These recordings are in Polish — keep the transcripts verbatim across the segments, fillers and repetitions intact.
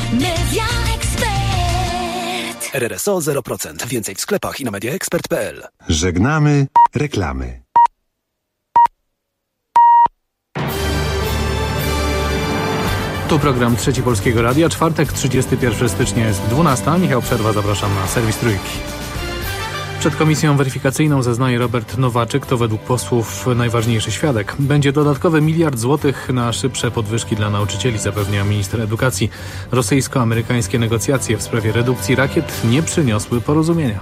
Media Expert. R R S O zero procent. Więcej w sklepach i na mediaexpert kropka p l. Żegnamy reklamy. Tu program Trzeci Polskiego Radia. Czwartek, trzydziestego pierwszego stycznia jest dwunasta. Michał Przerwa, zapraszam na serwis Trójki. Przed komisją weryfikacyjną zeznaje Robert Nowaczyk, to według posłów najważniejszy świadek. Będzie dodatkowy miliard złotych na szybsze podwyżki dla nauczycieli, zapewnia minister edukacji. Rosyjsko-amerykańskie negocjacje w sprawie redukcji rakiet nie przyniosły porozumienia.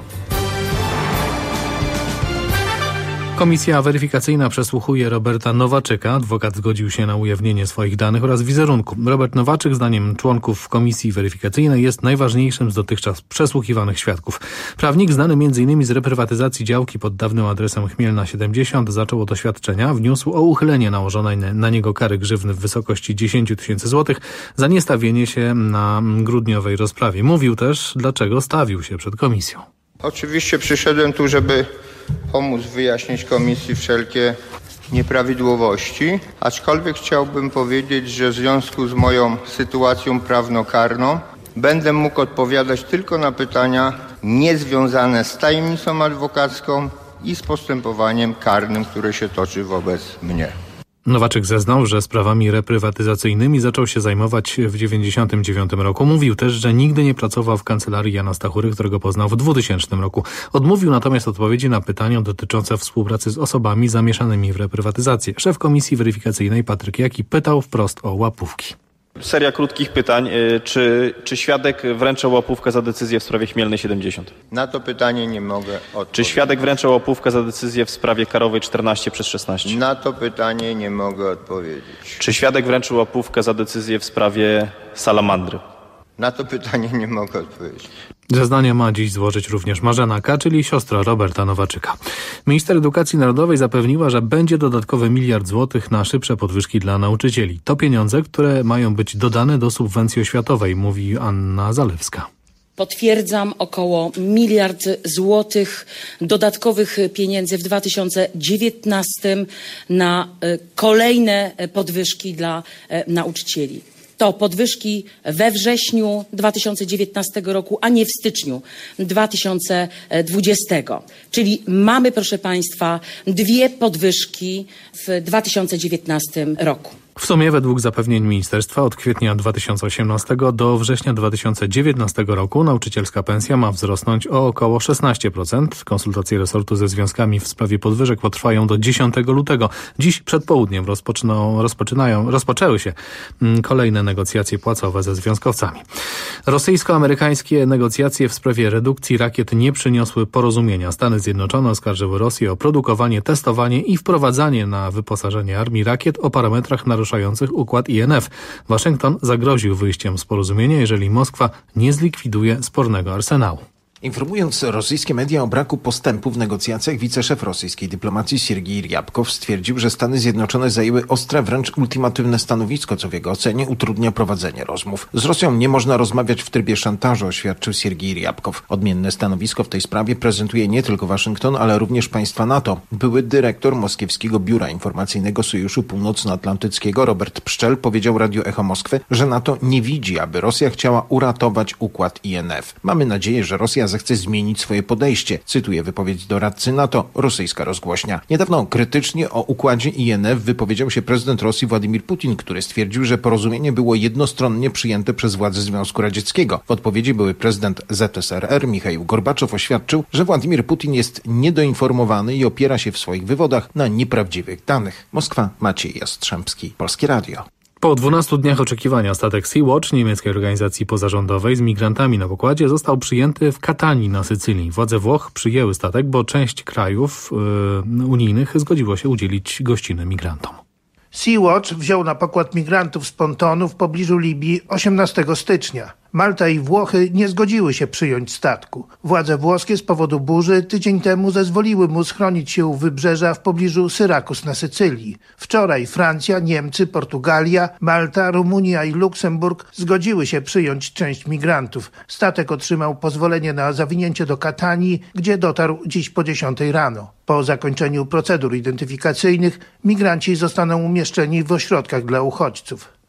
Komisja weryfikacyjna przesłuchuje Roberta Nowaczyka. Adwokat zgodził się na ujawnienie swoich danych oraz wizerunku. Robert Nowaczyk, zdaniem członków komisji weryfikacyjnej, jest najważniejszym z dotychczas przesłuchiwanych świadków. Prawnik, znany m in z reprywatyzacji działki pod dawnym adresem Chmielna siedemdziesiąt, zaczął od oświadczenia, wniósł o uchylenie nałożonej na niego kary grzywny w wysokości dziesięć tysięcy złotych za niestawienie się na grudniowej rozprawie. Mówił też, dlaczego stawił się przed komisją. Oczywiście przyszedłem tu, żeby pomóc wyjaśnić komisji wszelkie nieprawidłowości, aczkolwiek chciałbym powiedzieć, że w związku z moją sytuacją prawnokarną będę mógł odpowiadać tylko na pytania niezwiązane z tajemnicą adwokacką i z postępowaniem karnym, które się toczy wobec mnie. Nowaczyk zeznał, że sprawami reprywatyzacyjnymi zaczął się zajmować w dziewięćdziesiątym dziewiątym roku. Mówił też, że nigdy nie pracował w kancelarii Jana Stachury, którego poznał w dwutysięcznym roku. Odmówił natomiast odpowiedzi na pytania dotyczące współpracy z osobami zamieszanymi w reprywatyzację. Szef komisji weryfikacyjnej Patryk Jaki pytał wprost o łapówki. Seria krótkich pytań. Czy, czy świadek wręczał łapówkę za decyzję w sprawie Chmielnej siedemdziesiąt? Na to pytanie nie mogę odpowiedzieć. Czy świadek wręczał łapówkę za decyzję w sprawie Karowej czternaście przez szesnaście? Na to pytanie nie mogę odpowiedzieć. Czy świadek wręczył łapówkę za decyzję w sprawie Salamandry? Na to pytanie nie mogę odpowiedzieć. Zeznania ma dziś złożyć również Marzena K., czyli siostra Roberta Nowaczyka. Minister Edukacji Narodowej zapewniła, że będzie dodatkowy miliard złotych na szybsze podwyżki dla nauczycieli. To pieniądze, które mają być dodane do subwencji oświatowej, mówi Anna Zalewska. Potwierdzam około miliard złotych dodatkowych pieniędzy w dwa tysiące dziewiętnastym na kolejne podwyżki dla nauczycieli. To podwyżki we wrześniu dwa tysiące dziewiętnastego roku, a nie w styczniu dwa tysiące dwudziestego. Czyli mamy, proszę Państwa, dwie podwyżki w dwa tysiące dziewiętnastym roku. W sumie według zapewnień ministerstwa od kwietnia dwa tysiące osiemnastego do września dwa tysiące dziewiętnastego roku nauczycielska pensja ma wzrosnąć o około szesnaście procent. Konsultacje resortu ze związkami w sprawie podwyżek potrwają do dziesiątego lutego. Dziś przed południem rozpoczną, rozpoczynają, rozpoczęły się kolejne negocjacje płacowe ze związkowcami. Rosyjsko-amerykańskie negocjacje w sprawie redukcji rakiet nie przyniosły porozumienia. Stany Zjednoczone oskarżyły Rosję o produkowanie, testowanie i wprowadzanie na wyposażenie armii rakiet o parametrach naruszających układ I N F. Waszyngton zagroził wyjściem z porozumienia, jeżeli Moskwa nie zlikwiduje spornego arsenału. Informując rosyjskie media o braku postępu w negocjacjach, wiceszef rosyjskiej dyplomacji Siergiej Ryabkow stwierdził, że Stany Zjednoczone zajęły ostre, wręcz ultimatywne stanowisko, co w jego ocenie utrudnia prowadzenie rozmów. Z Rosją nie można rozmawiać w trybie szantażu, oświadczył Siergiej Ryabkow. Odmienne stanowisko w tej sprawie prezentuje nie tylko Waszyngton, ale również państwa NATO. Były dyrektor Moskiewskiego Biura Informacyjnego Sojuszu Północnoatlantyckiego Robert Pszczel powiedział Radiu Echo Moskwy, że NATO nie widzi, aby Rosja chciała uratować układ I N F. Mamy nadzieję, że Rosja zechce zmienić swoje podejście, cytuję wypowiedź doradcy NATO, rosyjska rozgłośnia. Niedawno krytycznie o układzie I N F wypowiedział się prezydent Rosji Władimir Putin, który stwierdził, że porozumienie było jednostronnie przyjęte przez władze Związku Radzieckiego. W odpowiedzi były prezydent Z S R R Michaił Gorbaczow oświadczył, że Władimir Putin jest niedoinformowany i opiera się w swoich wywodach na nieprawdziwych danych. Moskwa, Maciej Jastrzębski, Polskie Radio. Po dwunastu dniach oczekiwania statek Sea-Watch niemieckiej organizacji pozarządowej z migrantami na pokładzie został przyjęty w Katanii na Sycylii. Władze Włoch przyjęły statek, bo część krajów yy, unijnych zgodziło się udzielić gościny migrantom. Sea-Watch wziął na pokład migrantów z pontonu w pobliżu Libii osiemnastego stycznia. Malta i Włochy nie zgodziły się przyjąć statku. Władze włoskie z powodu burzy tydzień temu zezwoliły mu schronić się u wybrzeża w pobliżu Syrakus na Sycylii. Wczoraj Francja, Niemcy, Portugalia, Malta, Rumunia i Luksemburg zgodziły się przyjąć część migrantów. Statek otrzymał pozwolenie na zawinięcie do Katanii, gdzie dotarł dziś po dziesiątej rano. Po zakończeniu procedur identyfikacyjnych migranci zostaną umieszczeni w ośrodkach dla uchodźców.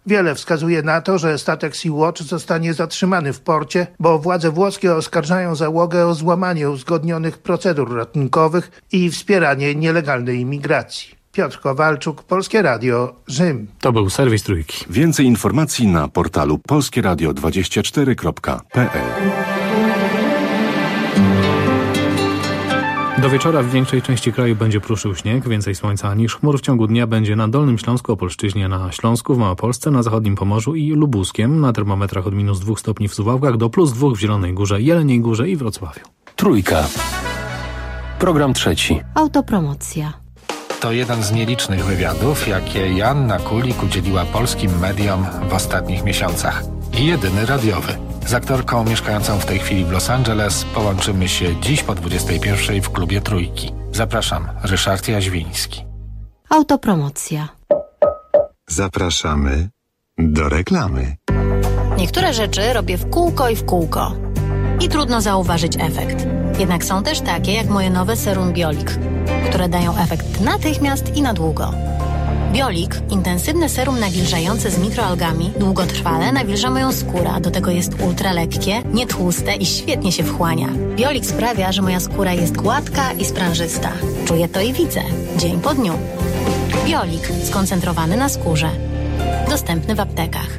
Wiele wskazuje na to, że statek Sea-Watch zostanie zatrzymany w porcie, bo władze włoskie oskarżają załogę o złamanie uzgodnionych procedur ratunkowych i wspieranie nielegalnej imigracji. Piotr Kowalczuk, Polskie Radio, Rzym. To był serwis Trójki. Więcej informacji na portalu polskie radio dwadzieścia cztery kropka p l. Do wieczora w większej części kraju będzie pruszył śnieg, więcej słońca niż chmur. W ciągu dnia będzie na Dolnym Śląsku, Opolszczyźnie, na Śląsku, w Małopolsce, na zachodnim Pomorzu i Lubuskiem. Na termometrach od minus dwóch stopni w Suwałkach do plus dwóch w Zielonej Górze, Jeleniej Górze i Wrocławiu. Trójka. Program trzeci. Autopromocja. To jeden z nielicznych wywiadów, jakie Joanna Kulik udzieliła polskim mediom w ostatnich miesiącach. I jedyny radiowy. Z aktorką mieszkającą w tej chwili w Los Angeles połączymy się dziś po dwudziestej pierwszej w klubie Trójki. Zapraszam, Ryszard Jaźwiński. Autopromocja. Zapraszamy do reklamy. Niektóre rzeczy robię w kółko i w kółko. I trudno zauważyć efekt. Jednak są też takie jak moje nowe serum Biolik, które dają efekt natychmiast i na długo. Biolik, intensywne serum nawilżające z mikroalgami, długotrwale nawilża moją skórę, a do tego jest ultra lekkie, nietłuste i świetnie się wchłania. Biolik sprawia, że moja skóra jest gładka i sprężysta. Czuję to i widzę, dzień po dniu. Biolik, skoncentrowany na skórze. Dostępny w aptekach.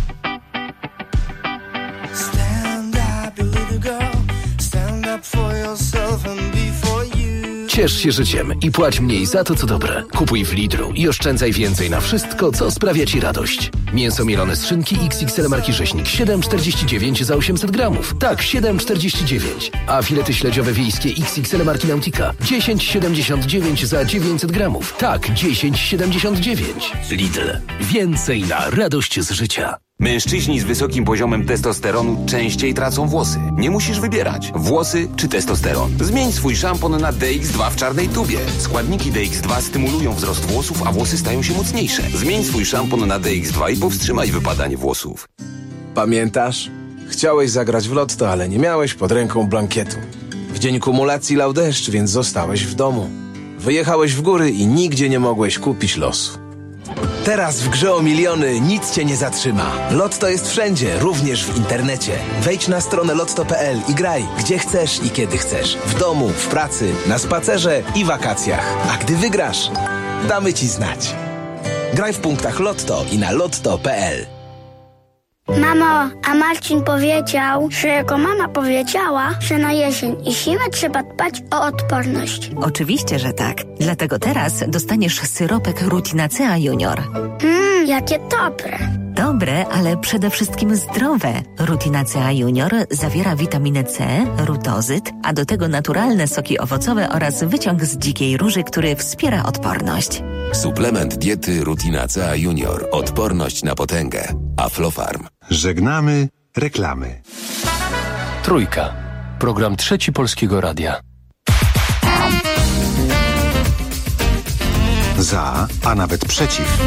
Ciesz się życiem i płać mniej za to, co dobre. Kupuj w Lidlu i oszczędzaj więcej na wszystko, co sprawia Ci radość. Mięso mielone z szynki X X L marki Rzeźnik siedem czterdzieści dziewięć za osiemset gramów. Tak, siedem czterdzieści dziewięć. A filety śledziowe wiejskie X X L marki Nautica dziesięć siedemdziesiąt dziewięć za dziewięćset gramów. Tak, dziesięć siedemdziesiąt dziewięć. Lidl. Więcej na radość z życia. Mężczyźni z wysokim poziomem testosteronu częściej tracą włosy. Nie musisz wybierać, włosy czy testosteron. Zmień swój szampon na D X dwa w czarnej tubie. Składniki D X dwa stymulują wzrost włosów, a włosy stają się mocniejsze. Zmień swój szampon na D X dwa i powstrzymaj wypadanie włosów. Pamiętasz? Chciałeś zagrać w lotto, ale nie miałeś pod ręką blankietu. W dzień kumulacji lał deszcz, więc zostałeś w domu. Wyjechałeś w góry i nigdzie nie mogłeś kupić losu. Teraz w grze o miliony nic Cię nie zatrzyma. Lotto jest wszędzie, również w internecie. Wejdź na stronę lotto kropka p l i graj, gdzie chcesz i kiedy chcesz. W domu, w pracy, na spacerze i wakacjach. A gdy wygrasz, damy Ci znać. Graj w punktach Lotto i na lotto kropka p l. Mamo, a Marcin powiedział, że jego mama powiedziała, że na jesień i zimę trzeba dbać o odporność. Oczywiście, że tak. Dlatego teraz dostaniesz syropek Rutinacea Junior. Mmm, jakie dobre. Dobre, ale przede wszystkim zdrowe. Rutinacea Junior zawiera witaminę C, rutozyt, a do tego naturalne soki owocowe oraz wyciąg z dzikiej róży, który wspiera odporność. Suplement diety Rutinacea Junior. Odporność na potęgę. Aflofarm. Żegnamy reklamy. Trójka. Program Trzeci Polskiego Radia. Za, a nawet przeciw.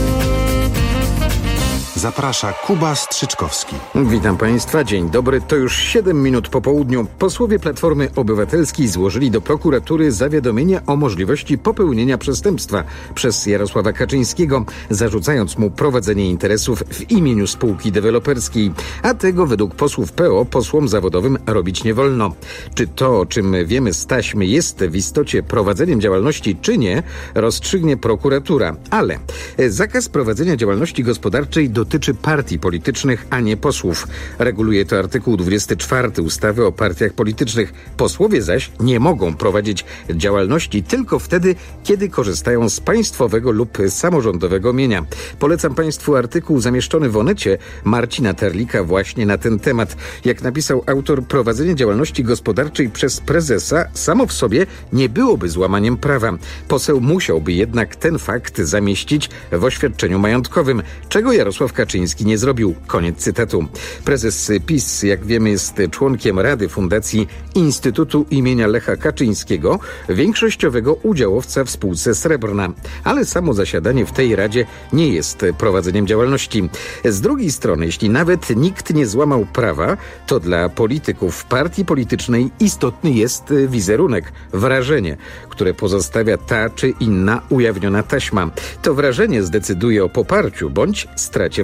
Zaprasza Kuba Strzyczkowski. Witam Państwa, dzień dobry. To już siedem minut po południu. Posłowie Platformy Obywatelskiej złożyli do prokuratury zawiadomienie o możliwości popełnienia przestępstwa przez Jarosława Kaczyńskiego, zarzucając mu prowadzenie interesów w imieniu spółki deweloperskiej. A tego według posłów P O posłom zawodowym robić nie wolno. Czy to, o czym wiemy z taśmy, jest w istocie prowadzeniem działalności, czy nie, rozstrzygnie prokuratura. Ale zakaz prowadzenia działalności gospodarczej do dotyczy partii politycznych, a nie posłów. Reguluje to artykuł dwudziesty czwarty ustawy o partiach politycznych. Posłowie zaś nie mogą prowadzić działalności tylko wtedy, kiedy korzystają z państwowego lub samorządowego mienia. Polecam Państwu artykuł zamieszczony w Onecie Marcina Terlika właśnie na ten temat. Jak napisał autor, prowadzenie działalności gospodarczej przez prezesa samo w sobie nie byłoby złamaniem prawa. Poseł musiałby jednak ten fakt zamieścić w oświadczeniu majątkowym, czego Jarosław Kaczyński nie zrobił. Koniec cytatu. Prezes PiS, jak wiemy, jest członkiem Rady Fundacji Instytutu imienia Lecha Kaczyńskiego, większościowego udziałowca w spółce Srebrna. Ale samo zasiadanie w tej radzie nie jest prowadzeniem działalności. Z drugiej strony, jeśli nawet nikt nie złamał prawa, to dla polityków partii politycznej istotny jest wizerunek, wrażenie, które pozostawia ta czy inna ujawniona taśma. To wrażenie zdecyduje o poparciu bądź stracie wsparcia.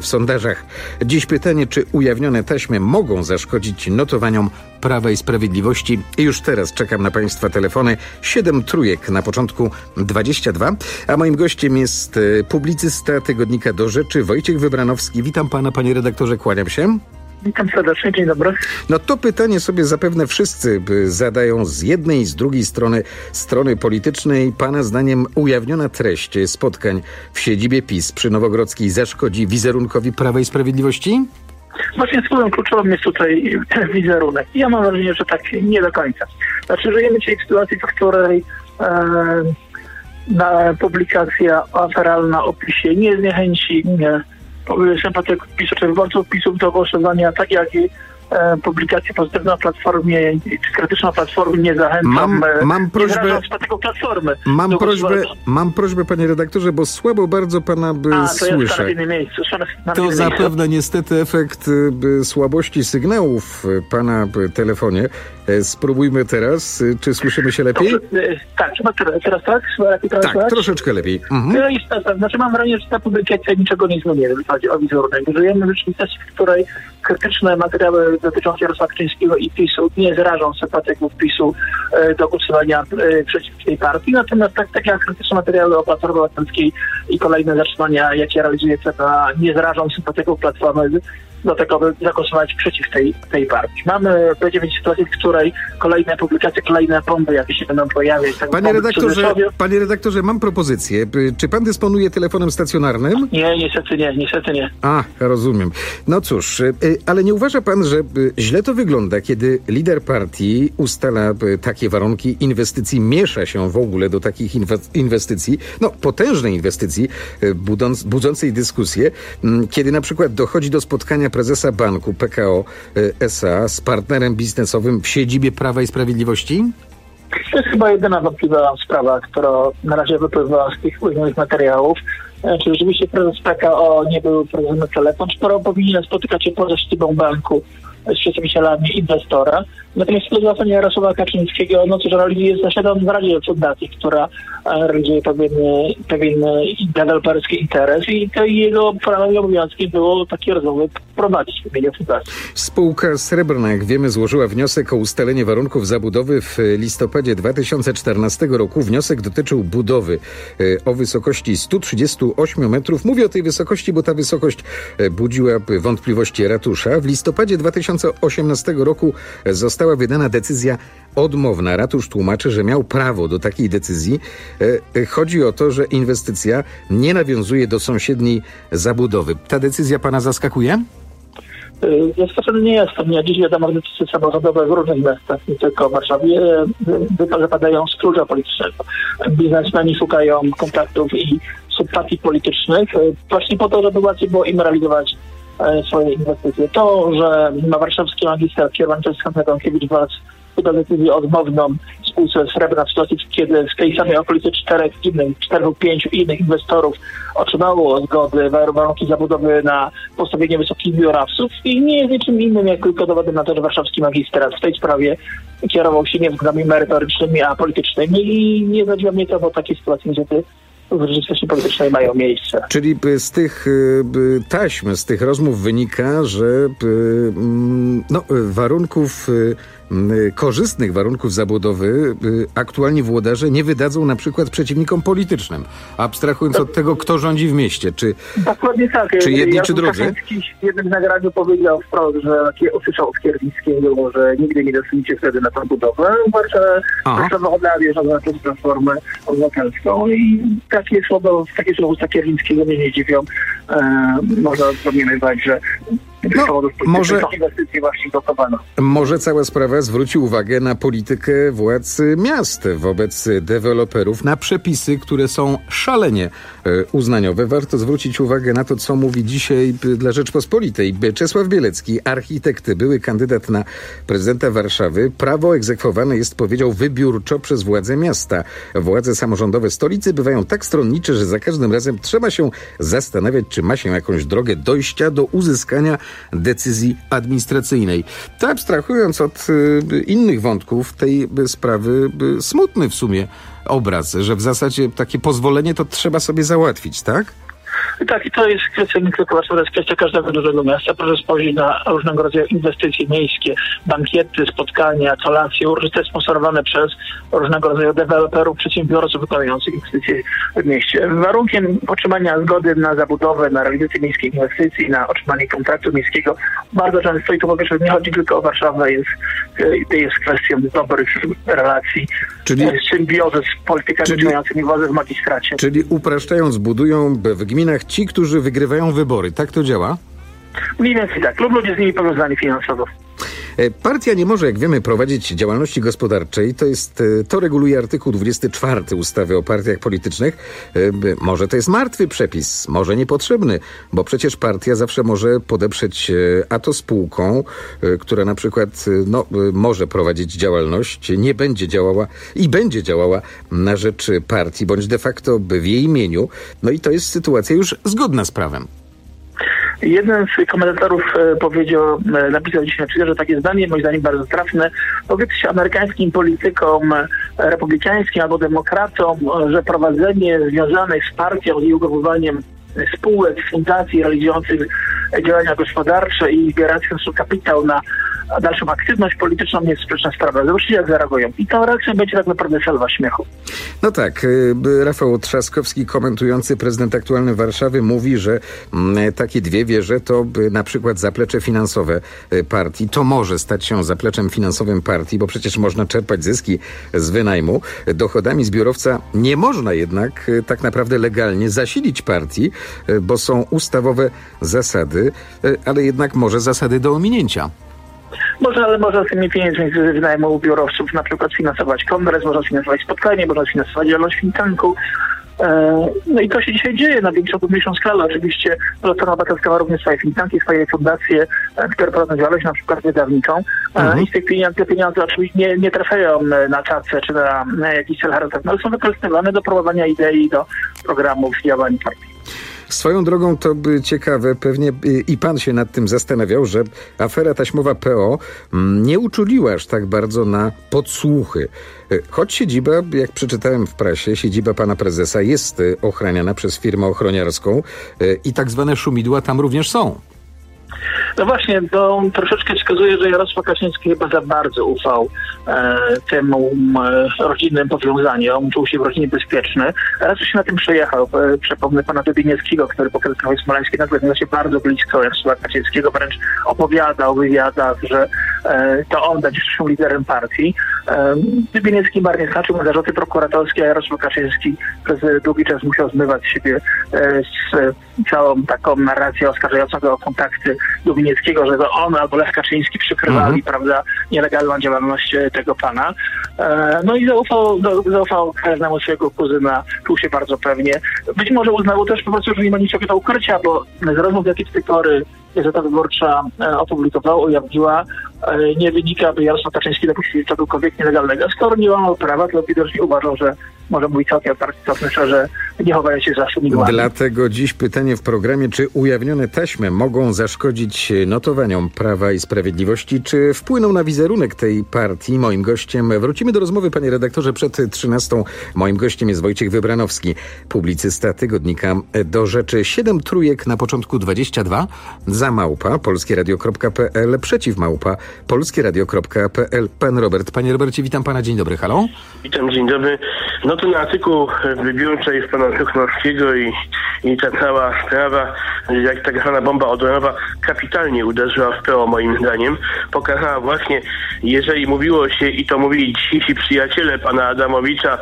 w sondażach. Dziś pytanie, czy ujawnione taśmy mogą zaszkodzić notowaniom Prawa i Sprawiedliwości. I już teraz czekam na Państwa telefony. Siedem trójek na początku dwadzieścia dwa. A moim gościem jest publicysta tygodnika Do Rzeczy Wojciech Wybranowski. Witam pana, panie redaktorze, kłaniam się. Witam serdecznie, dzień dobry. No to pytanie sobie zapewne wszyscy zadają z jednej i z drugiej strony strony politycznej. Pana zdaniem ujawniona treść spotkań w siedzibie PiS przy Nowogrodzkiej zaszkodzi wizerunkowi Prawa i Sprawiedliwości? Właśnie słowem kluczowym jest tutaj wizerunek. I ja mam wrażenie, że tak nie do końca. Znaczy, żyjemy dzisiaj w sytuacji, w której e, na publikacja aferalna o PiSie nie zniechęci nie, sympatyków PiSu czy wyborców PiSu do głosowania, tak jak i e, publikacja pozytywna na Platformie czy krytyczna Platformy nie zachęcam. Mam, mam prośbę, Platformy mam prośbę, mam prośbę, panie redaktorze, bo słabo bardzo pana by A, to słyszę. jest w innym miejscu. Na To innym zapewne miejscu. niestety efekt by, słabości sygnałów w pana by, telefonie. E, Spróbujmy teraz. E, Czy słyszymy się lepiej? Dobrze, e, tak, chyba teraz, teraz tak? Chyba lepiej teraz Tak, słychać? troszeczkę lepiej. Mhm. No i tak, znaczy mam wrażenie, że ta publikacja niczego nie zmieni, jeżeli chodzi o wizerunek. Żyjemy w rzeczywistości, w której krytyczne materiały dotyczące Jarosława Kaczyńskiego i PiSu nie zrażą sympatyków PiSu e, do głosowania e, przeciw tej partii. Natomiast tak, tak jak krytyczne materiały o Platformie Obywatelskiej i kolejne zatrzymania, jakie realizuje C B A, nie zrażą sympatyków Platformy do tego, by zagłosować przeciw tej, tej partii. Mamy, będziemy mieć sytuację, w której kolejne publikacje, kolejne bomby, jakie się będą pojawiać. Tak Panie redaktorze, panie redaktorze, mam propozycję. Czy pan dysponuje telefonem stacjonarnym? Nie, niestety nie, niestety nie. A, rozumiem. No cóż, ale nie uważa pan, że źle to wygląda, kiedy lider partii ustala takie warunki inwestycji, miesza się w ogóle do takich inwestycji, no potężnej inwestycji, budząc, budzącej dyskusję, kiedy na przykład dochodzi do spotkania prezesa banku P K O S A z partnerem biznesowym w siedzibie Prawa i Sprawiedliwości? To jest chyba jedyna wątpliwa sprawa, która na razie wypływa z tych ujmowych materiałów. Czy rzeczywiście prezes P K O nie był prezesem na telefon, czy powinien spotykać się poza siedzibą banku z przedstawicielami inwestora. Natomiast w ocenie Jarosława Kaczyńskiego, no cóż, realizuje zasiadam w Radzie Fundacji, która realizuje pewien, pewien deweloperski interes i to jego prawem i obowiązkiem było takie rozmowy prowadzić w imieniu fundacji. Spółka Srebrna, jak wiemy, złożyła wniosek o ustalenie warunków zabudowy w listopadzie dwa tysiące czternastego roku. Wniosek dotyczył budowy o wysokości stu trzydziestu ośmiu metrów. Mówię o tej wysokości, bo ta wysokość budziła wątpliwości ratusza. W listopadzie dwa tysiące osiemnastego roku została wydana decyzja odmowna. Ratusz tłumaczy, że miał prawo do takiej decyzji. Chodzi o to, że inwestycja nie nawiązuje do sąsiedniej zabudowy. Ta decyzja pana zaskakuje? Zaskoczony nie jestem. Ja dziś wiadomo, że decyzje samorządowe w różnych miastach, nie tylko w Warszawie, zapadają z klucza politycznego. Biznesmeni szukają kontaktów i sympatii politycznych właśnie po to, żeby łatwiej było im realizować swoje inwestycje. To, że ma warszawski magistrat kierowany przez Hanna Gronkiewicz-Waltz chyba decyzję odmowną spółce Srebrna w sytuacji, kiedy w tej samej okolicy czterech innych, czterech lub pięciu innych inwestorów otrzymało zgody, warunki zabudowy na postawienie wysokich biurowców i nie jest niczym innym, jak tylko dowodem na to, że warszawski magistrat w tej sprawie kierował się nie względami merytorycznymi, a politycznymi i nie zadziła mnie to, bo takie sytuacje niestety w rzeczywistości politycznej mają miejsce. Czyli z tych taśm, z tych rozmów wynika, że no, warunków, korzystnych warunków zabudowy aktualnie włodarze nie wydadzą na przykład przeciwnikom politycznym, abstrahując od tego, kto rządzi w mieście. Czy, Dokładnie tak. czy jedni, ja czy drudzy? Kaczyński w jednym nagraniu powiedział wprost, że takie usłyszał z Kierwińskiego, że nigdy nie dostaniecie wtedy na tę budowę, bo że Warszawa oddaje żadną przez Platformę Obywatelską i takie słowa, takie słowa z Kierwińskiego mnie nie dziwią. E, można domniemywać, że No, może, właśnie blokowano. może cała sprawa zwróci uwagę na politykę władz miast wobec deweloperów, na przepisy, które są szalenie uznaniowe. Warto zwrócić uwagę na to, co mówi dzisiaj dla Rzeczpospolitej Czesław Bielecki, architekt, były kandydat na prezydenta Warszawy. Prawo egzekwowane jest, powiedział, wybiórczo przez władze miasta. Władze samorządowe stolicy bywają tak stronnicze, że za każdym razem trzeba się zastanawiać, czy ma się jakąś drogę dojścia do uzyskania decyzji administracyjnej. To abstrahując od y, innych wątków tej y, sprawy, y, smutny w sumie obraz, że w zasadzie takie pozwolenie to trzeba sobie załatwić, tak? Tak, i to jest kwestia nie tylko Warszawy, to jest kwestia każdego dużego miasta. Proszę spojrzeć na różnego rodzaju inwestycje miejskie, bankiety, spotkania, kolacje, uroczyste sponsorowane przez różnego rodzaju deweloperów, przedsiębiorców wykonujących inwestycje w mieście. Warunkiem otrzymania zgody na zabudowę, na realizację miejskiej inwestycji, na otrzymanie kontraktu miejskiego bardzo często, i to po pierwsze nie chodzi tylko o Warszawę, jest, jest kwestią dobrych relacji, czyli symbiozy z politykami trzymającymi władzę w magistracie. Czyli upraszczając, budują w gminach ci, którzy wygrywają wybory. Tak to działa? Mniej więcej tak, lub ludzie z nimi powiązani finansowo. Partia nie może, jak wiemy, prowadzić działalności gospodarczej. To jest, to reguluje artykuł dwudziesty czwarty ustawy o partiach politycznych. Może to jest martwy przepis, może niepotrzebny, bo przecież partia zawsze może podeprzeć a to spółką, która na przykład no, może prowadzić działalność, nie będzie działała i będzie działała na rzecz partii, bądź de facto w jej imieniu. No i to jest sytuacja już zgodna z prawem. Jeden z komentatorów powiedział, napisał dzisiaj na Twitterze takie zdanie, moim zdaniem bardzo trafne: powiedz amerykańskim politykom republikańskim albo demokratom, że prowadzenie związane z partią i ugrupowaniem spółek, fundacji realizujących działania gospodarcze i zbierających kapitał na dalszą aktywność polityczną nie jest sprzeczna sprawa. Zobaczcie, jak zareagują. I tą reakcją będzie tak naprawdę salwa śmiechu. No tak. Rafał Trzaskowski, komentujący, prezydent aktualny Warszawy, mówi, że takie dwie wieże to na przykład zaplecze finansowe partii. To może stać się zapleczem finansowym partii, bo przecież można czerpać zyski z wynajmu. Dochodami zbiorowca nie można jednak tak naprawdę legalnie zasilić partii, bo są ustawowe zasady, ale jednak może zasady do ominięcia. Może, ale można z tymi pieniędzmi z wynajmu biurowców na przykład finansować kongres, można sfinansować spotkanie, można sfinansować działalność think tanku. No i to się dzisiaj dzieje na większą lub mniejszą skalę. Oczywiście Platforma Obywatelska ma również swoje think tanki, swoje fundacje, które prowadzą działalność na przykład wydawniczą. Mhm. I z tych pieniędzy, te pieniądze oczywiście nie, nie trafiają na czapce czy na, na jakiś cel charytatywny, ale są wykorzystywane do prowadzenia idei, do programów działań partii. Swoją drogą to by ciekawe, pewnie i pan się nad tym zastanawiał, że afera taśmowa P O nie uczuliła aż tak bardzo na podsłuchy. Choć siedziba, jak przeczytałem w prasie, siedziba pana prezesa jest ochraniana przez firmę ochroniarską i tak zwane szumidła tam również są. No właśnie, to troszeczkę wskazuje, że Jarosław Kaczyński chyba za bardzo ufał e, temu e, rodzinnym powiązaniom, czuł się w rodzinie bezpieczny. Raz już się na tym przejechał. E, Przypomnę pana Dubińskiego, który po katastrofie smoleńskiej nagle znalazł się bardzo blisko Jarosława Kaczyńskiego, wręcz opowiadał w wywiadach, że e, to on będzie przyszłym liderem partii. E, Dubiński marnie znaczył zarzuty prokuratorskie, a Jarosław Kaczyński przez długi czas musiał zmywać z siebie e, z całą taką narrację oskarżającą go o kontakty Dubińskiego, że to on albo Lech Kaczyński przykrywali, mhm. prawda, nielegalną działalność tego pana. E, no i zaufał, do, zaufał każdemu swojego kuzyna, czuł się bardzo pewnie. Być może uznał też po prostu, że nie ma niczego do ukrycia, bo z rozmów, jakie do tej pory Gazeta Wyborcza e, opublikowała, ujawniła, e, nie wynika, by Jarosław Kaczyński dopuścił czegokolwiek nielegalnego. Skoro nie łamał prawa, to widocznie uważał, że może mówić całkiem całkiem szczerze, nie chowają się za szumidłami. Dlatego dziś pytanie w programie, czy ujawnione taśmy mogą zaszkodzić notowaniom Prawa i Sprawiedliwości, czy wpłyną na wizerunek tej partii? Moim gościem, wrócimy do rozmowy, panie redaktorze, przed trzynastą. Moim gościem jest Wojciech Wybranowski, publicysta tygodnika Do Rzeczy. Siedem trójek na początku dwadzieścia dwa, za małpa polskieradio kropka p l, przeciw małpa polskieradio kropka p l. Pan Robert. Panie Robercie, witam pana. Dzień dobry. Halo? Witam, dzień dobry. No ten artykuł wybiórczej z pana Tuchnowskiego i, i ta cała sprawa, jak tak zwana bomba odronowa, kapitalnie uderzyła w P O, moim zdaniem. Pokazała właśnie, jeżeli mówiło się, i to mówili dzisiejsi przyjaciele pana Adamowicza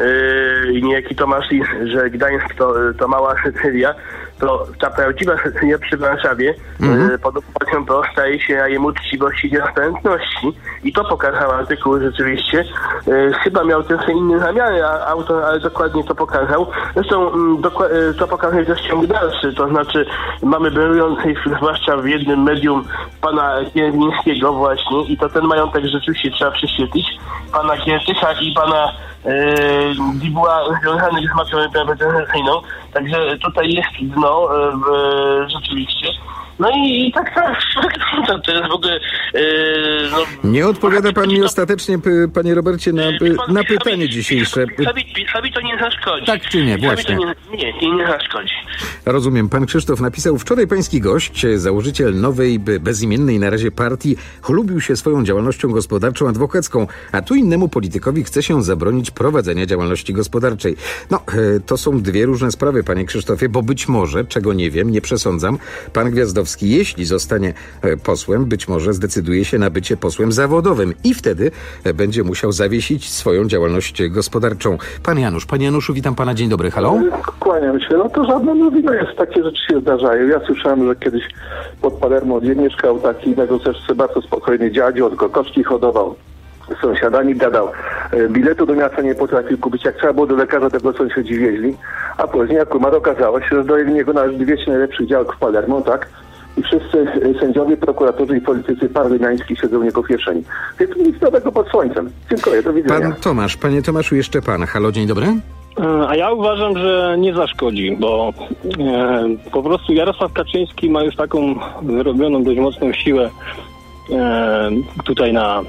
i yy, niejaki Tomaszli, że Gdańsk to, to mała Sycylia, to ta prawdziwa Sycylia przy Warszawie mm-hmm. pod okupacją P O staje się na jemu uczciwości i transparentności. I to pokazał artykuł rzeczywiście. E, chyba miał też inne zamiary autor, ale dokładnie to pokazał. Zresztą dokła- to pokazuje też ciąg dalszy, to znaczy mamy brylującej, zwłaszcza w jednym medium, pana Kierwińskiego właśnie, i to ten majątek rzeczywiście trzeba prześwietlić, pana Giertycha i pana yy, była związanych z mafią reprywatyzacyjną. Także tutaj jest dno yy, rzeczywiście. No i, i tak, tak, tak, to jest w ogóle... Yy, no, nie odpowiada pan mi ostatecznie, panie Robercie, na, na pytanie dzisiejsze. Habi to nie zaszkodzi. Tak czy nie, właśnie. Nie, nie, nie, nie zaszkodzi. Rozumiem. Pan Krzysztof napisał, wczoraj pański gość, założyciel nowej, bezimiennej na razie partii, chlubił się swoją działalnością gospodarczą adwokacką, a tu innemu politykowi chce się zabronić prowadzenia działalności gospodarczej. No, to są dwie różne sprawy, panie Krzysztofie, bo być może, czego nie wiem, nie przesądzam, pan Gwiazdowski, jeśli zostanie posłem, być może zdecyduje się na bycie posłem zawodowym i wtedy będzie musiał zawiesić swoją działalność gospodarczą. Pan Janusz, panie Januszu, witam pana, dzień dobry, halo? Kłaniam się, no to żadna nowina jest, takie rzeczy się zdarzają. Ja słyszałem, że kiedyś pod Palermo gdzie mieszkał taki negocjacyjny, bardzo spokojny dziadzio, tylko koczki hodował. Z sąsiadami gadał. Biletu do miasta nie potrafił kupić. Jak trzeba było do lekarza, tego sąsiedzi wieźli. A później akurat okazało się, że do niego należy dwieście najlepszych działek w Palermo, tak? I wszyscy sędziowie, prokuratorzy i politycy parlimeński siedzą u niego w kieszeni. Więc nic nowego pod słońcem. Dziękuję, do widzenia. Pan Tomasz, panie Tomaszu, jeszcze pan. Halo, dzień dobry. A ja uważam, że nie zaszkodzi, bo e, po prostu Jarosław Kaczyński ma już taką wyrobioną dość mocną siłę e, tutaj na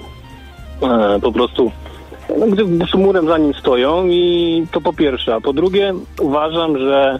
e, po prostu no, gdy z murem za nim stoją i to po pierwsze. A po drugie uważam, że